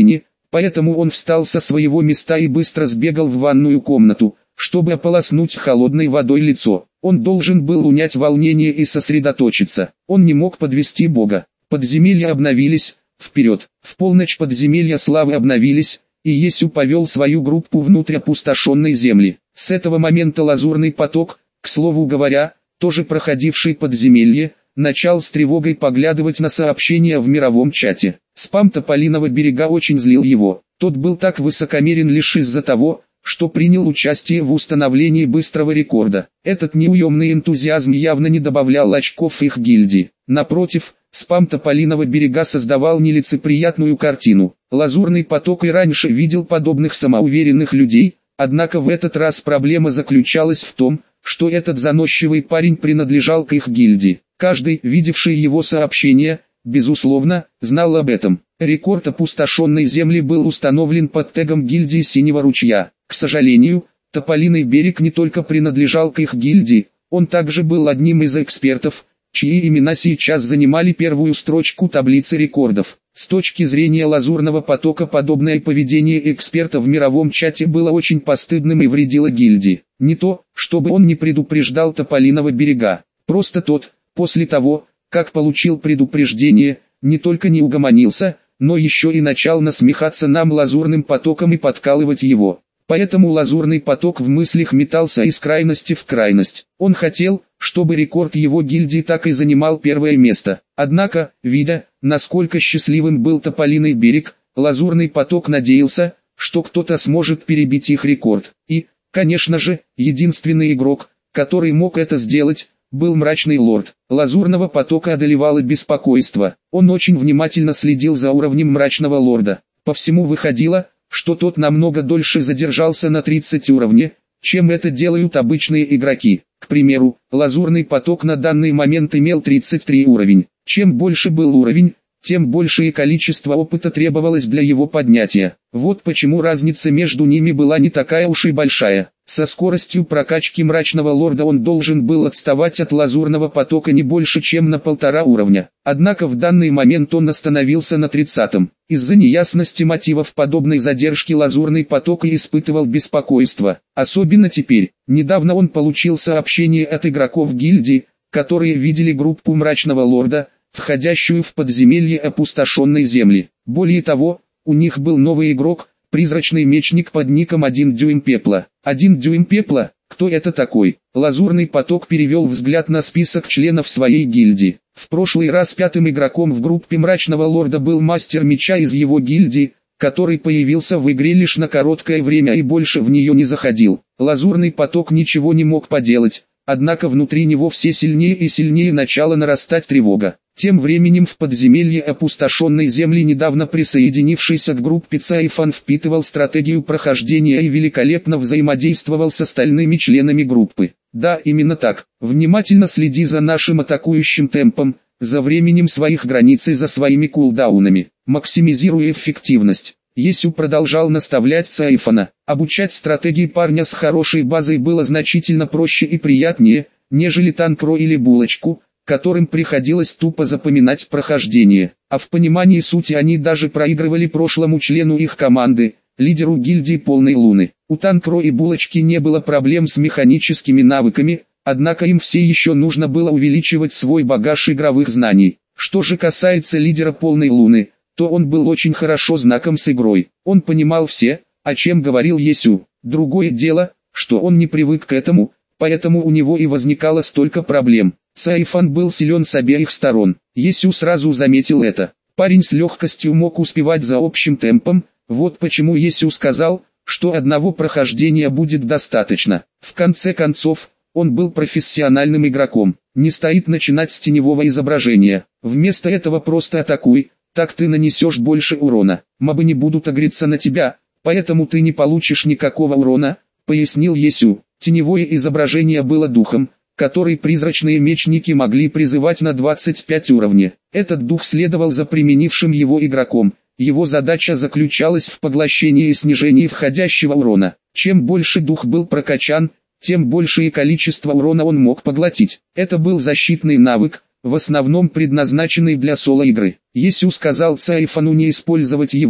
поэтому он встал со своего места и быстро сбегал в ванную комнату, чтобы ополоснуть холодной водой лицо. Он должен был унять волнение и сосредоточиться. Он не мог подвести Бога. Подземелья обновились, вперед. В полночь подземелья славы обновились, и Есю повел свою группу внутрь опустошенной земли. С этого момента лазурный поток, к слову говоря, тоже проходивший подземелье, начал с тревогой поглядывать на сообщения в мировом чате. Спам Тополиного берега очень злил его. Тот был так высокомерен лишь из-за того, что принял участие в установлении быстрого рекорда. Этот неуемный энтузиазм явно не добавлял очков их гильдии. Напротив, спам Тополиного берега создавал нелицеприятную картину. Лазурный поток и раньше видел подобных самоуверенных людей, однако в этот раз проблема заключалась в том, что этот заносчивый парень принадлежал к их гильдии. Каждый, видевший его сообщение, безусловно, знал об этом. Рекорд опустошенной земли был установлен под тегом гильдии Синего Ручья. К сожалению, Тополиный берег не только принадлежал к их гильдии, он также был одним из экспертов, чьи имена сейчас занимали первую строчку таблицы рекордов. С точки зрения лазурного потока подобное поведение эксперта в мировом чате было очень постыдным и вредило гильдии. Не то, чтобы он не предупреждал Тополиного берега, просто тот, после того, как получил предупреждение, не только не угомонился, но еще и начал насмехаться нам лазурным потоком и подкалывать его. Поэтому лазурный поток в мыслях метался из крайности в крайность. Он хотел, чтобы рекорд его гильдии так и занимал первое место. Однако, видя, насколько счастливым был Тополиный берег, лазурный поток надеялся, что кто-то сможет перебить их рекорд. И, конечно же, единственный игрок, который мог это сделать, был Мрачный Лорд. Лазурного потока одолевало беспокойство. Он очень внимательно следил за уровнем Мрачного Лорда. По всему выходило, что тот намного дольше задержался на тридцать уровне, чем это делают обычные игроки. К примеру, лазурный поток на данный момент имел тридцать три уровень. Чем больше был уровень, тем большее количество опыта требовалось для его поднятия. Вот почему разница между ними была не такая уж и большая. Со скоростью прокачки Мрачного Лорда он должен был отставать от лазурного потока не больше чем на полтора уровня. Однако в данный момент он остановился на тридцатом. Из-за неясности мотивов подобной задержки лазурный поток и испытывал беспокойство. Особенно теперь. Недавно он получил сообщение от игроков гильдии, которые видели группу Мрачного Лорда, входящую в подземелье опустошенной земли. Более того, у них был новый игрок, призрачный мечник под ником один дюйм пепла. Один дюйм пепла? Кто это такой? Лазурный поток перевел взгляд на список членов своей гильдии. В прошлый раз пятым игроком в группе Мрачного Лорда был мастер меча из его гильдии, который появился в игре лишь на короткое время и больше в нее не заходил. Лазурный поток ничего не мог поделать, однако внутри него все сильнее и сильнее начала нарастать тревога. Тем временем в подземелье опустошенной земли недавно присоединившийся к группе Цайфан впитывал стратегию прохождения и великолепно взаимодействовал с остальными членами группы. Да, именно так. Внимательно следи за нашим атакующим темпом, за временем своих границ и за своими кулдаунами. Максимизируя эффективность. Есю продолжал наставлять Цайфана. Обучать стратегии парня с хорошей базой было значительно проще и приятнее, нежели танкро или булочку, которым приходилось тупо запоминать прохождение, а в понимании сути они даже проигрывали прошлому члену их команды, лидеру гильдии Полной Луны. У Танкро и Булочки не было проблем с механическими навыками, однако им все еще нужно было увеличивать свой багаж игровых знаний. Что же касается лидера Полной Луны, то он был очень хорошо знаком с игрой. Он понимал все, о чем говорил Есю. Другое дело, что он не привык к этому, поэтому у него и возникало столько проблем. Цайфан был силен с обеих сторон. Есю сразу заметил это. Парень с легкостью мог успевать за общим темпом, вот почему Есю сказал, что одного прохождения будет достаточно. В конце концов, он был профессиональным игроком. Не стоит начинать с теневого изображения. Вместо этого просто атакуй, так ты нанесешь больше урона. Мобы не будут агриться на тебя, поэтому ты не получишь никакого урона, пояснил Есю. Теневое изображение было духом, который призрачные мечники могли призывать на двадцать пять уровней. Этот дух следовал за применившим его игроком. Его задача заключалась в поглощении и снижении входящего урона. Чем больше дух был прокачан, тем большее количество урона он мог поглотить. Это был защитный навык, в основном предназначенный для соло-игры. Есю сказал Цайфану не использовать его,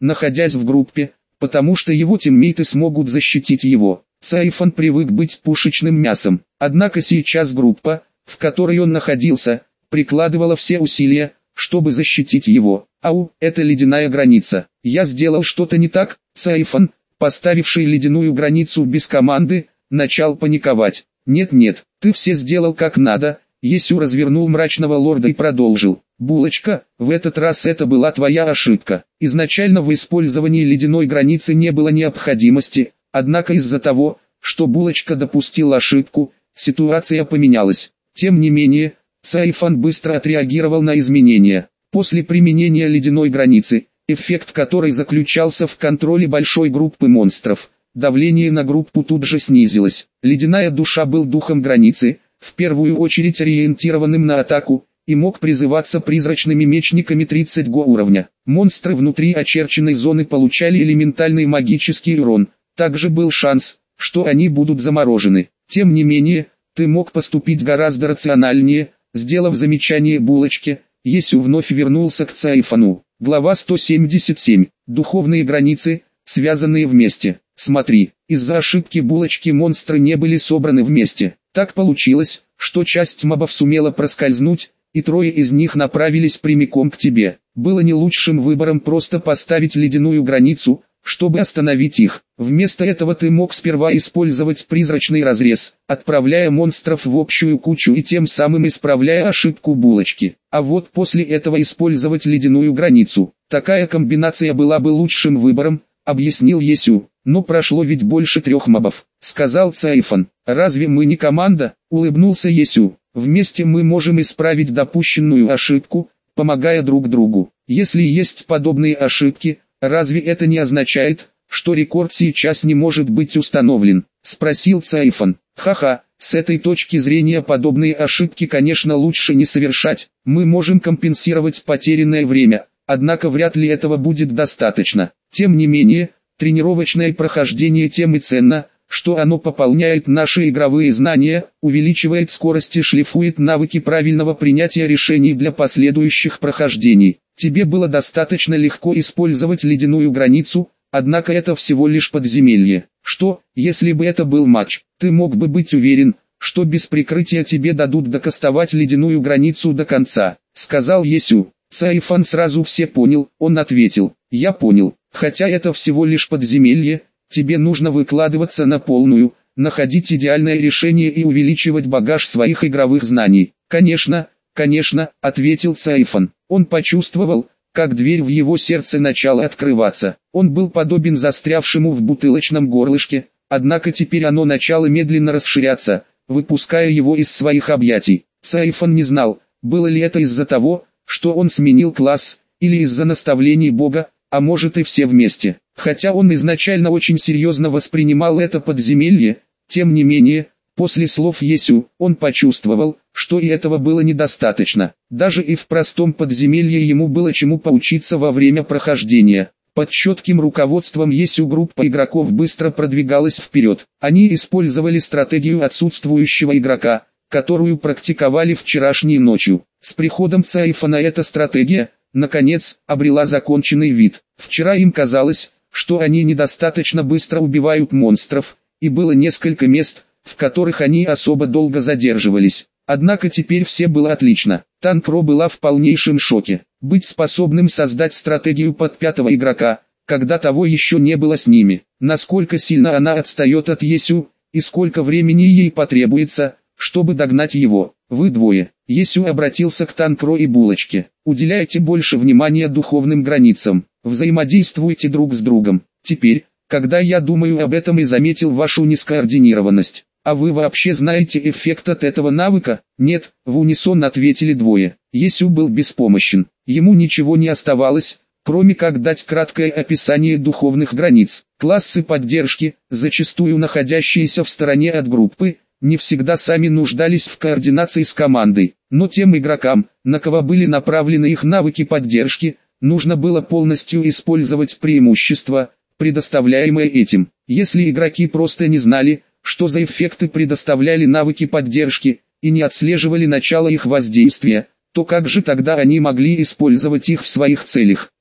находясь в группе, потому что его тиммейты смогут защитить его. Сайфан привык быть пушечным мясом, однако сейчас группа, в которой он находился, прикладывала все усилия, чтобы защитить его. Ау, это ледяная граница. Я сделал что-то не так? Сайфан, поставивший ледяную границу без команды, начал паниковать. Нет-нет, ты все сделал как надо. Есю развернул мрачного лорда и продолжил. Булочка, в этот раз это была твоя ошибка. Изначально в использовании ледяной границы не было необходимости, однако из-за того, что Булочка допустил ошибку, ситуация поменялась. Тем не менее, Сайфан быстро отреагировал на изменения. После применения ледяной границы, эффект которой заключался в контроле большой группы монстров, давление на группу тут же снизилось. Ледяная душа был духом границы, в первую очередь ориентированным на атаку, и мог призываться призрачными мечниками тридцать го уровня. Монстры внутри очерченной зоны получали элементальный магический урон, также был шанс, что они будут заморожены. Тем не менее, ты мог поступить гораздо рациональнее, сделав замечание Булочке. Есю вновь вернулся к Сайфану. Глава сто семьдесят семь. Духовные границы, связанные вместе. Смотри, из-за ошибки Булочки монстры не были собраны вместе. Так получилось, что часть мобов сумела проскользнуть, и трое из них направились прямиком к тебе. Было не лучшим выбором просто поставить ледяную границу, чтобы остановить их. Вместо этого ты мог сперва использовать призрачный разрез, отправляя монстров в общую кучу и тем самым исправляя ошибку Булочки. А вот после этого использовать ледяную границу. Такая комбинация была бы лучшим выбором, объяснил Есю. Но прошло ведь больше трех мобов, сказал Сайфан. Разве мы не команда? Улыбнулся Есю. Вместе мы можем исправить допущенную ошибку, помогая друг другу. Если есть подобные ошибки, разве это не означает, что рекорд сейчас не может быть установлен? Спросил Сайфан. Ха-ха, с этой точки зрения подобные ошибки, конечно, лучше не совершать. Мы можем компенсировать потерянное время, однако вряд ли этого будет достаточно. Тем не менее, тренировочное прохождение тем и ценно, что оно пополняет наши игровые знания, увеличивает скорость и шлифует навыки правильного принятия решений для последующих прохождений. Тебе было достаточно легко использовать ледяную границу, однако это всего лишь подземелье. Что, если бы это был матч? Ты мог бы быть уверен, что без прикрытия тебе дадут докастовать ледяную границу до конца, сказал Есю. Сайфан сразу все понял, он ответил. Я понял, хотя это всего лишь подземелье, тебе нужно выкладываться на полную, находить идеальное решение и увеличивать багаж своих игровых знаний. Конечно, конечно, ответил Сайфан. Он почувствовал, как дверь в его сердце начала открываться. Он был подобен застрявшему в бутылочном горлышке, однако теперь оно начало медленно расширяться, выпуская его из своих объятий. Сайфан не знал, было ли это из-за того, что он сменил класс, или из-за наставлений Бога, а может и все вместе. Хотя он изначально очень серьезно воспринимал это подземелье, тем не менее, после слов Есю, он почувствовал, что и этого было недостаточно. Даже и в простом подземелье ему было чему поучиться во время прохождения. Под четким руководством Есю группа игроков быстро продвигалась вперед. Они использовали стратегию отсутствующего игрока, которую практиковали вчерашней ночью. С приходом Сайфана эта стратегия, наконец, обрела законченный вид. Вчера им казалось, что они недостаточно быстро убивают монстров, и было несколько мест, в которых они особо долго задерживались. Однако теперь все было отлично. Танкро была в полнейшем шоке. Быть способным создать стратегию под пятого игрока, когда того еще не было с ними. Насколько сильно она отстает от Есю, и сколько времени ей потребуется, чтобы догнать его. Вы двое. Есю обратился к Танкро и Булочке. Уделяйте больше внимания духовным границам. Взаимодействуйте друг с другом. Теперь, когда я думаю об этом и заметил вашу нескоординированность. А вы вообще знаете эффект от этого навыка? Нет, в унисон ответили двое. Есю был беспомощен. Ему ничего не оставалось, кроме как дать краткое описание духовных границ. Классы поддержки, зачастую находящиеся в стороне от группы, не всегда сами нуждались в координации с командой. Но тем игрокам, на кого были направлены их навыки поддержки, нужно было полностью использовать преимущества, предоставляемые этим. Если игроки просто не знали, что за эффекты предоставляли навыки поддержки, и не отслеживали начало их воздействия, то как же тогда они могли использовать их в своих целях?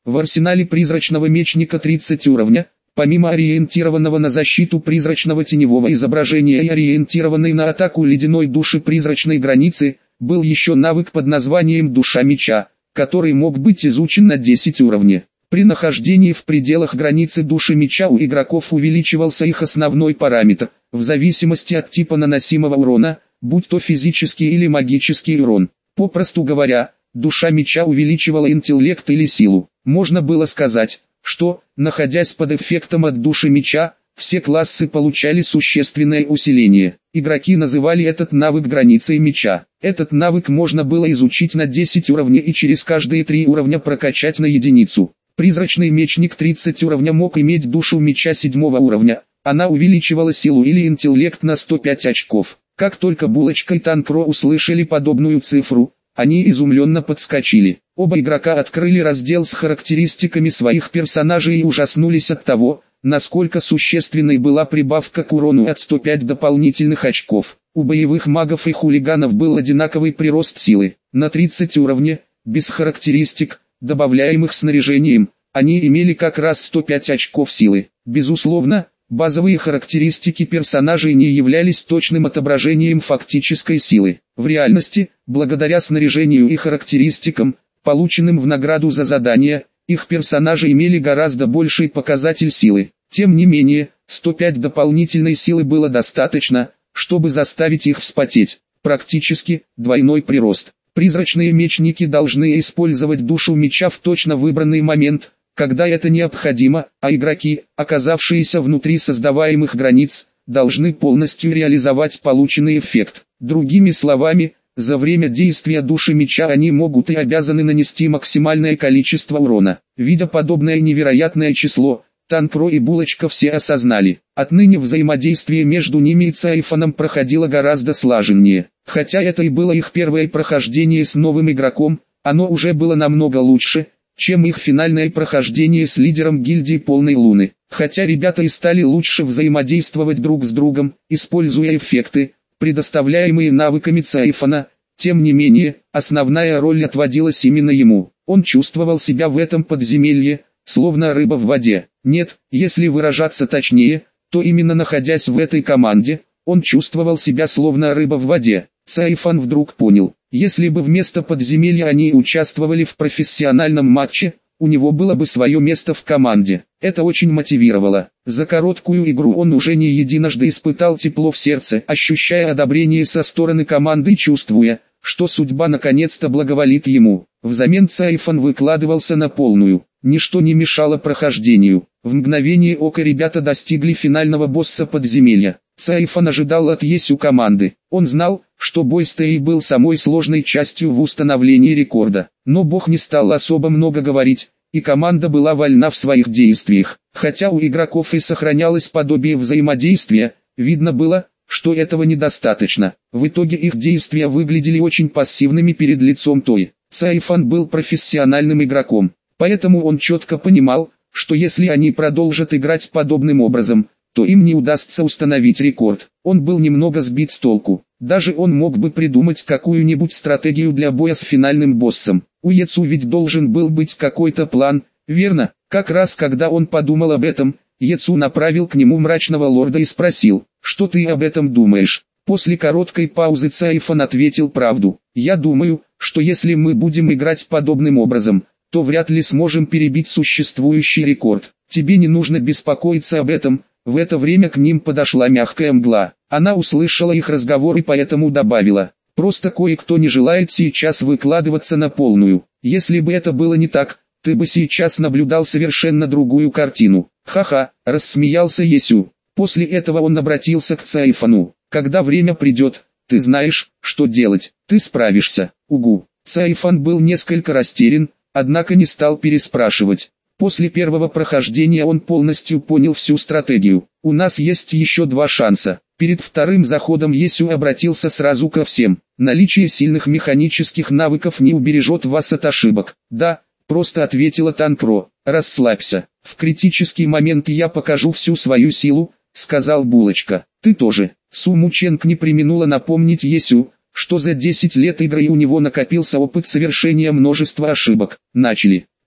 В арсенале призрачного мечника тридцать уровня, помимо ориентированного на защиту призрачного теневого изображения и ориентированной на атаку ледяной души призрачной границы, был еще навык под названием «Душа меча», который мог быть изучен на десять уровней. При нахождении в пределах границы души меча у игроков увеличивался их основной параметр, в зависимости от типа наносимого урона, будь то физический или магический урон. Попросту говоря, душа меча увеличивала интеллект или силу. Можно было сказать, что, находясь под эффектом от души меча, все классы получали существенное усиление. Игроки называли этот навык границей меча. Этот навык можно было изучить на десять уровней и через каждые три уровня прокачать на единицу. Призрачный мечник тридцать уровня мог иметь душу меча седьмого уровня. Она увеличивала силу или интеллект на сто пять очков. Как только Булочка и Танкро услышали подобную цифру, они изумленно подскочили. Оба игрока открыли раздел с характеристиками своих персонажей и ужаснулись от того, насколько существенной была прибавка к урону от сто пять дополнительных очков. У боевых магов и хулиганов был одинаковый прирост силы. На тридцать уровне, без характеристик, добавляемых снаряжением, они имели как раз сто пять очков силы. Безусловно, базовые характеристики персонажей не являлись точным отображением фактической силы. В реальности, благодаря снаряжению и характеристикам, полученным в награду за задание, их персонажи имели гораздо больший показатель силы. Тем не менее, сто пять дополнительной силы было достаточно, чтобы заставить их вспотеть. Практически двойной прирост. Призрачные мечники должны использовать душу меча в точно выбранный момент, когда это необходимо, а игроки, оказавшиеся внутри создаваемых границ, должны полностью реализовать полученный эффект. Другими словами, за время действия души меча они могут и обязаны нанести максимальное количество урона. Видя подобное невероятное число, Танкро и Булочка все осознали. Отныне взаимодействие между ними и Цайфоном проходило гораздо слаженнее. Хотя это и было их первое прохождение с новым игроком, оно уже было намного лучше, чем их финальное прохождение с лидером гильдии Полной Луны. Хотя ребята и стали лучше взаимодействовать друг с другом, используя эффекты, предоставляемые навыками Цайфона, тем не менее, основная роль отводилась именно ему. Он чувствовал себя в этом подземелье, словно рыба в воде. Нет, если выражаться точнее, то именно находясь в этой команде, он чувствовал себя словно рыба в воде. Цайфон вдруг понял, если бы вместо подземелья они участвовали в профессиональном матче, у него было бы свое место в команде. Это очень мотивировало. За короткую игру он уже не единожды испытал тепло в сердце, ощущая одобрение со стороны команды и чувствуя, что судьба наконец-то благоволит ему. Взамен Цайфон выкладывался на полную. Ничто не мешало прохождению. В мгновение ока ребята достигли финального босса подземелья. Цайфон ожидал от Есю команды. Он знал, что бой с Тей был самой сложной частью в установлении рекорда. Но бог не стал особо много говорить, и команда была вольна в своих действиях. Хотя у игроков и сохранялось подобие взаимодействия, видно было, что этого недостаточно. В итоге их действия выглядели очень пассивными перед лицом Той. Цайфон был профессиональным игроком, поэтому он четко понимал, что если они продолжат играть подобным образом, то им не удастся установить рекорд. Он был немного сбит с толку. Даже он мог бы придумать какую-нибудь стратегию для боя с финальным боссом. У Ецу ведь должен был быть какой-то план, верно? Как раз когда он подумал об этом, Ецу направил к нему мрачного лорда и спросил, что ты об этом думаешь? После короткой паузы Цайфон ответил правду. Я думаю, что если мы будем играть подобным образом, то вряд ли сможем перебить существующий рекорд. Тебе не нужно беспокоиться об этом. В это время к ним подошла мягкая мгла. Она услышала их разговор и поэтому добавила, просто кое-кто не желает сейчас выкладываться на полную. Если бы это было не так, ты бы сейчас наблюдал совершенно другую картину. Ха-ха, рассмеялся Есю. После этого он обратился к Цайфону. Когда время придет, ты знаешь, что делать, ты справишься. Угу. Цайфон был несколько растерян, однако не стал переспрашивать. После первого прохождения он полностью понял всю стратегию. У нас есть еще два шанса. Перед вторым заходом Есю обратился сразу ко всем. Наличие сильных механических навыков не убережет вас от ошибок. Да, просто ответила Танкро. Расслабься. В критический момент я покажу всю свою силу, сказал Булочка. Ты тоже. Суму Ченг не преминула напомнить Есю, что за десять лет игры у него накопился опыт совершения множества ошибок. Начали.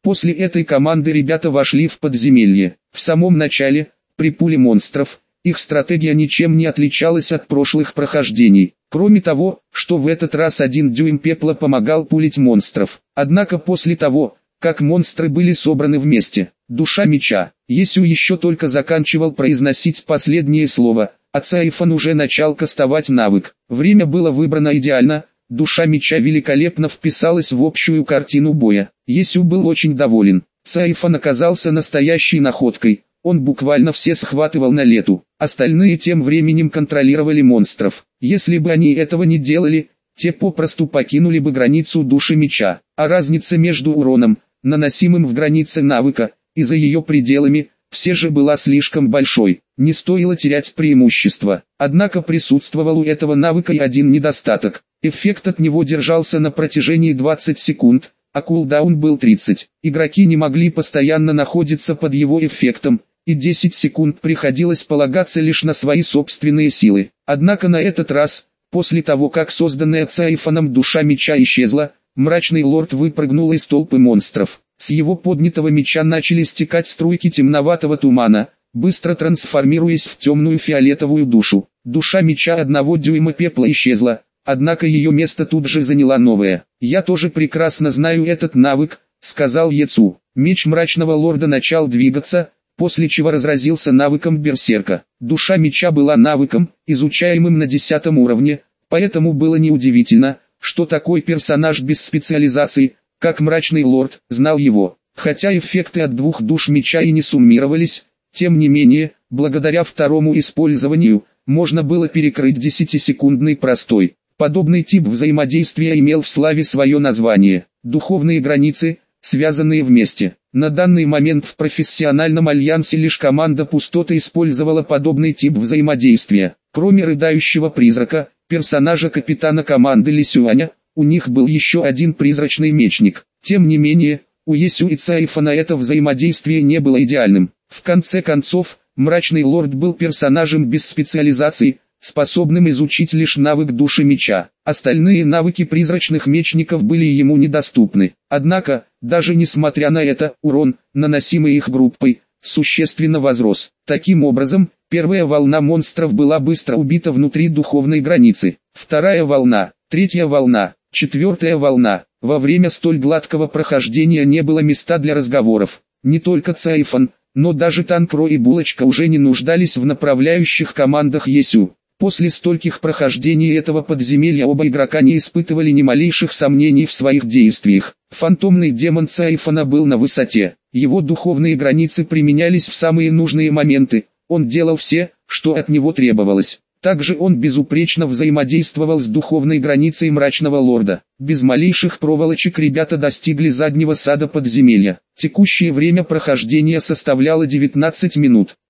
После этой команды ребята вошли в подземелье. В самом начале, при пуле монстров, их стратегия ничем не отличалась от прошлых прохождений, кроме того, что в этот раз один дюйм пепла помогал пулить монстров. Однако после того, как монстры были собраны вместе, душа меча, Есю еще только заканчивал произносить последнее слово, а Цаифан уже начал кастовать навык. Время было выбрано идеально, душа меча великолепно вписалась в общую картину боя. Есю был очень доволен. Цаифан оказался настоящей находкой, он буквально все схватывал на лету. Остальные тем временем контролировали монстров. Если бы они этого не делали, те попросту покинули бы границу души меча. А разница между уроном, наносимым в границе навыка, и за ее пределами, все же была слишком большой. Не стоило терять преимущество. Однако присутствовал у этого навыка и один недостаток. Эффект от него держался на протяжении двадцати секунд, а кулдаун был тридцать. Игроки не могли постоянно находиться под его эффектом, и десять секунд приходилось полагаться лишь на свои собственные силы. Однако на этот раз, после того как созданная Цаифаном душа меча исчезла, мрачный лорд выпрыгнул из толпы монстров. С его поднятого меча начали стекать струйки темноватого тумана, быстро трансформируясь в темную фиолетовую душу. Душа меча одного дюйма пепла исчезла, однако ее место тут же заняла новая. «Я тоже прекрасно знаю этот навык», — сказал Ецу. Меч мрачного лорда начал двигаться, после чего разразился навыком берсерка. Душа меча была навыком, изучаемым на десятом уровне, поэтому было неудивительно, что такой персонаж без специализации, как мрачный лорд, знал его. Хотя эффекты от двух душ меча и не суммировались, тем не менее, благодаря второму использованию, можно было перекрыть десятисекундный простой. Подобный тип взаимодействия имел в славе свое название – духовные границы, связанные вместе. На данный момент в профессиональном альянсе лишь команда Пустоты использовала подобный тип взаимодействия. Кроме рыдающего призрака, персонажа капитана команды Лисюаня, у них был еще один призрачный мечник. Тем не менее, у Есю и Цаифана это взаимодействие не было идеальным. В конце концов, мрачный лорд был персонажем без специализации, способным изучить лишь навык души меча. Остальные навыки призрачных мечников были ему недоступны. Однако, даже несмотря на это, урон, наносимый их группой, существенно возрос. Таким образом, первая волна монстров была быстро убита внутри духовной границы. Вторая волна, третья волна, четвертая волна. Во время столь гладкого прохождения не было места для разговоров. Не только Цаифан, но даже Танкро и Булочка уже не нуждались в направляющих командах Есю. После стольких прохождений этого подземелья оба игрока не испытывали ни малейших сомнений в своих действиях. Фантомный демон Цаифана был на высоте. Его духовные границы применялись в самые нужные моменты. Он делал все, что от него требовалось. Также он безупречно взаимодействовал с духовной границей мрачного лорда. Без малейших проволочек ребята достигли заднего сада подземелья. Текущее время прохождения составляло девятнадцать минут.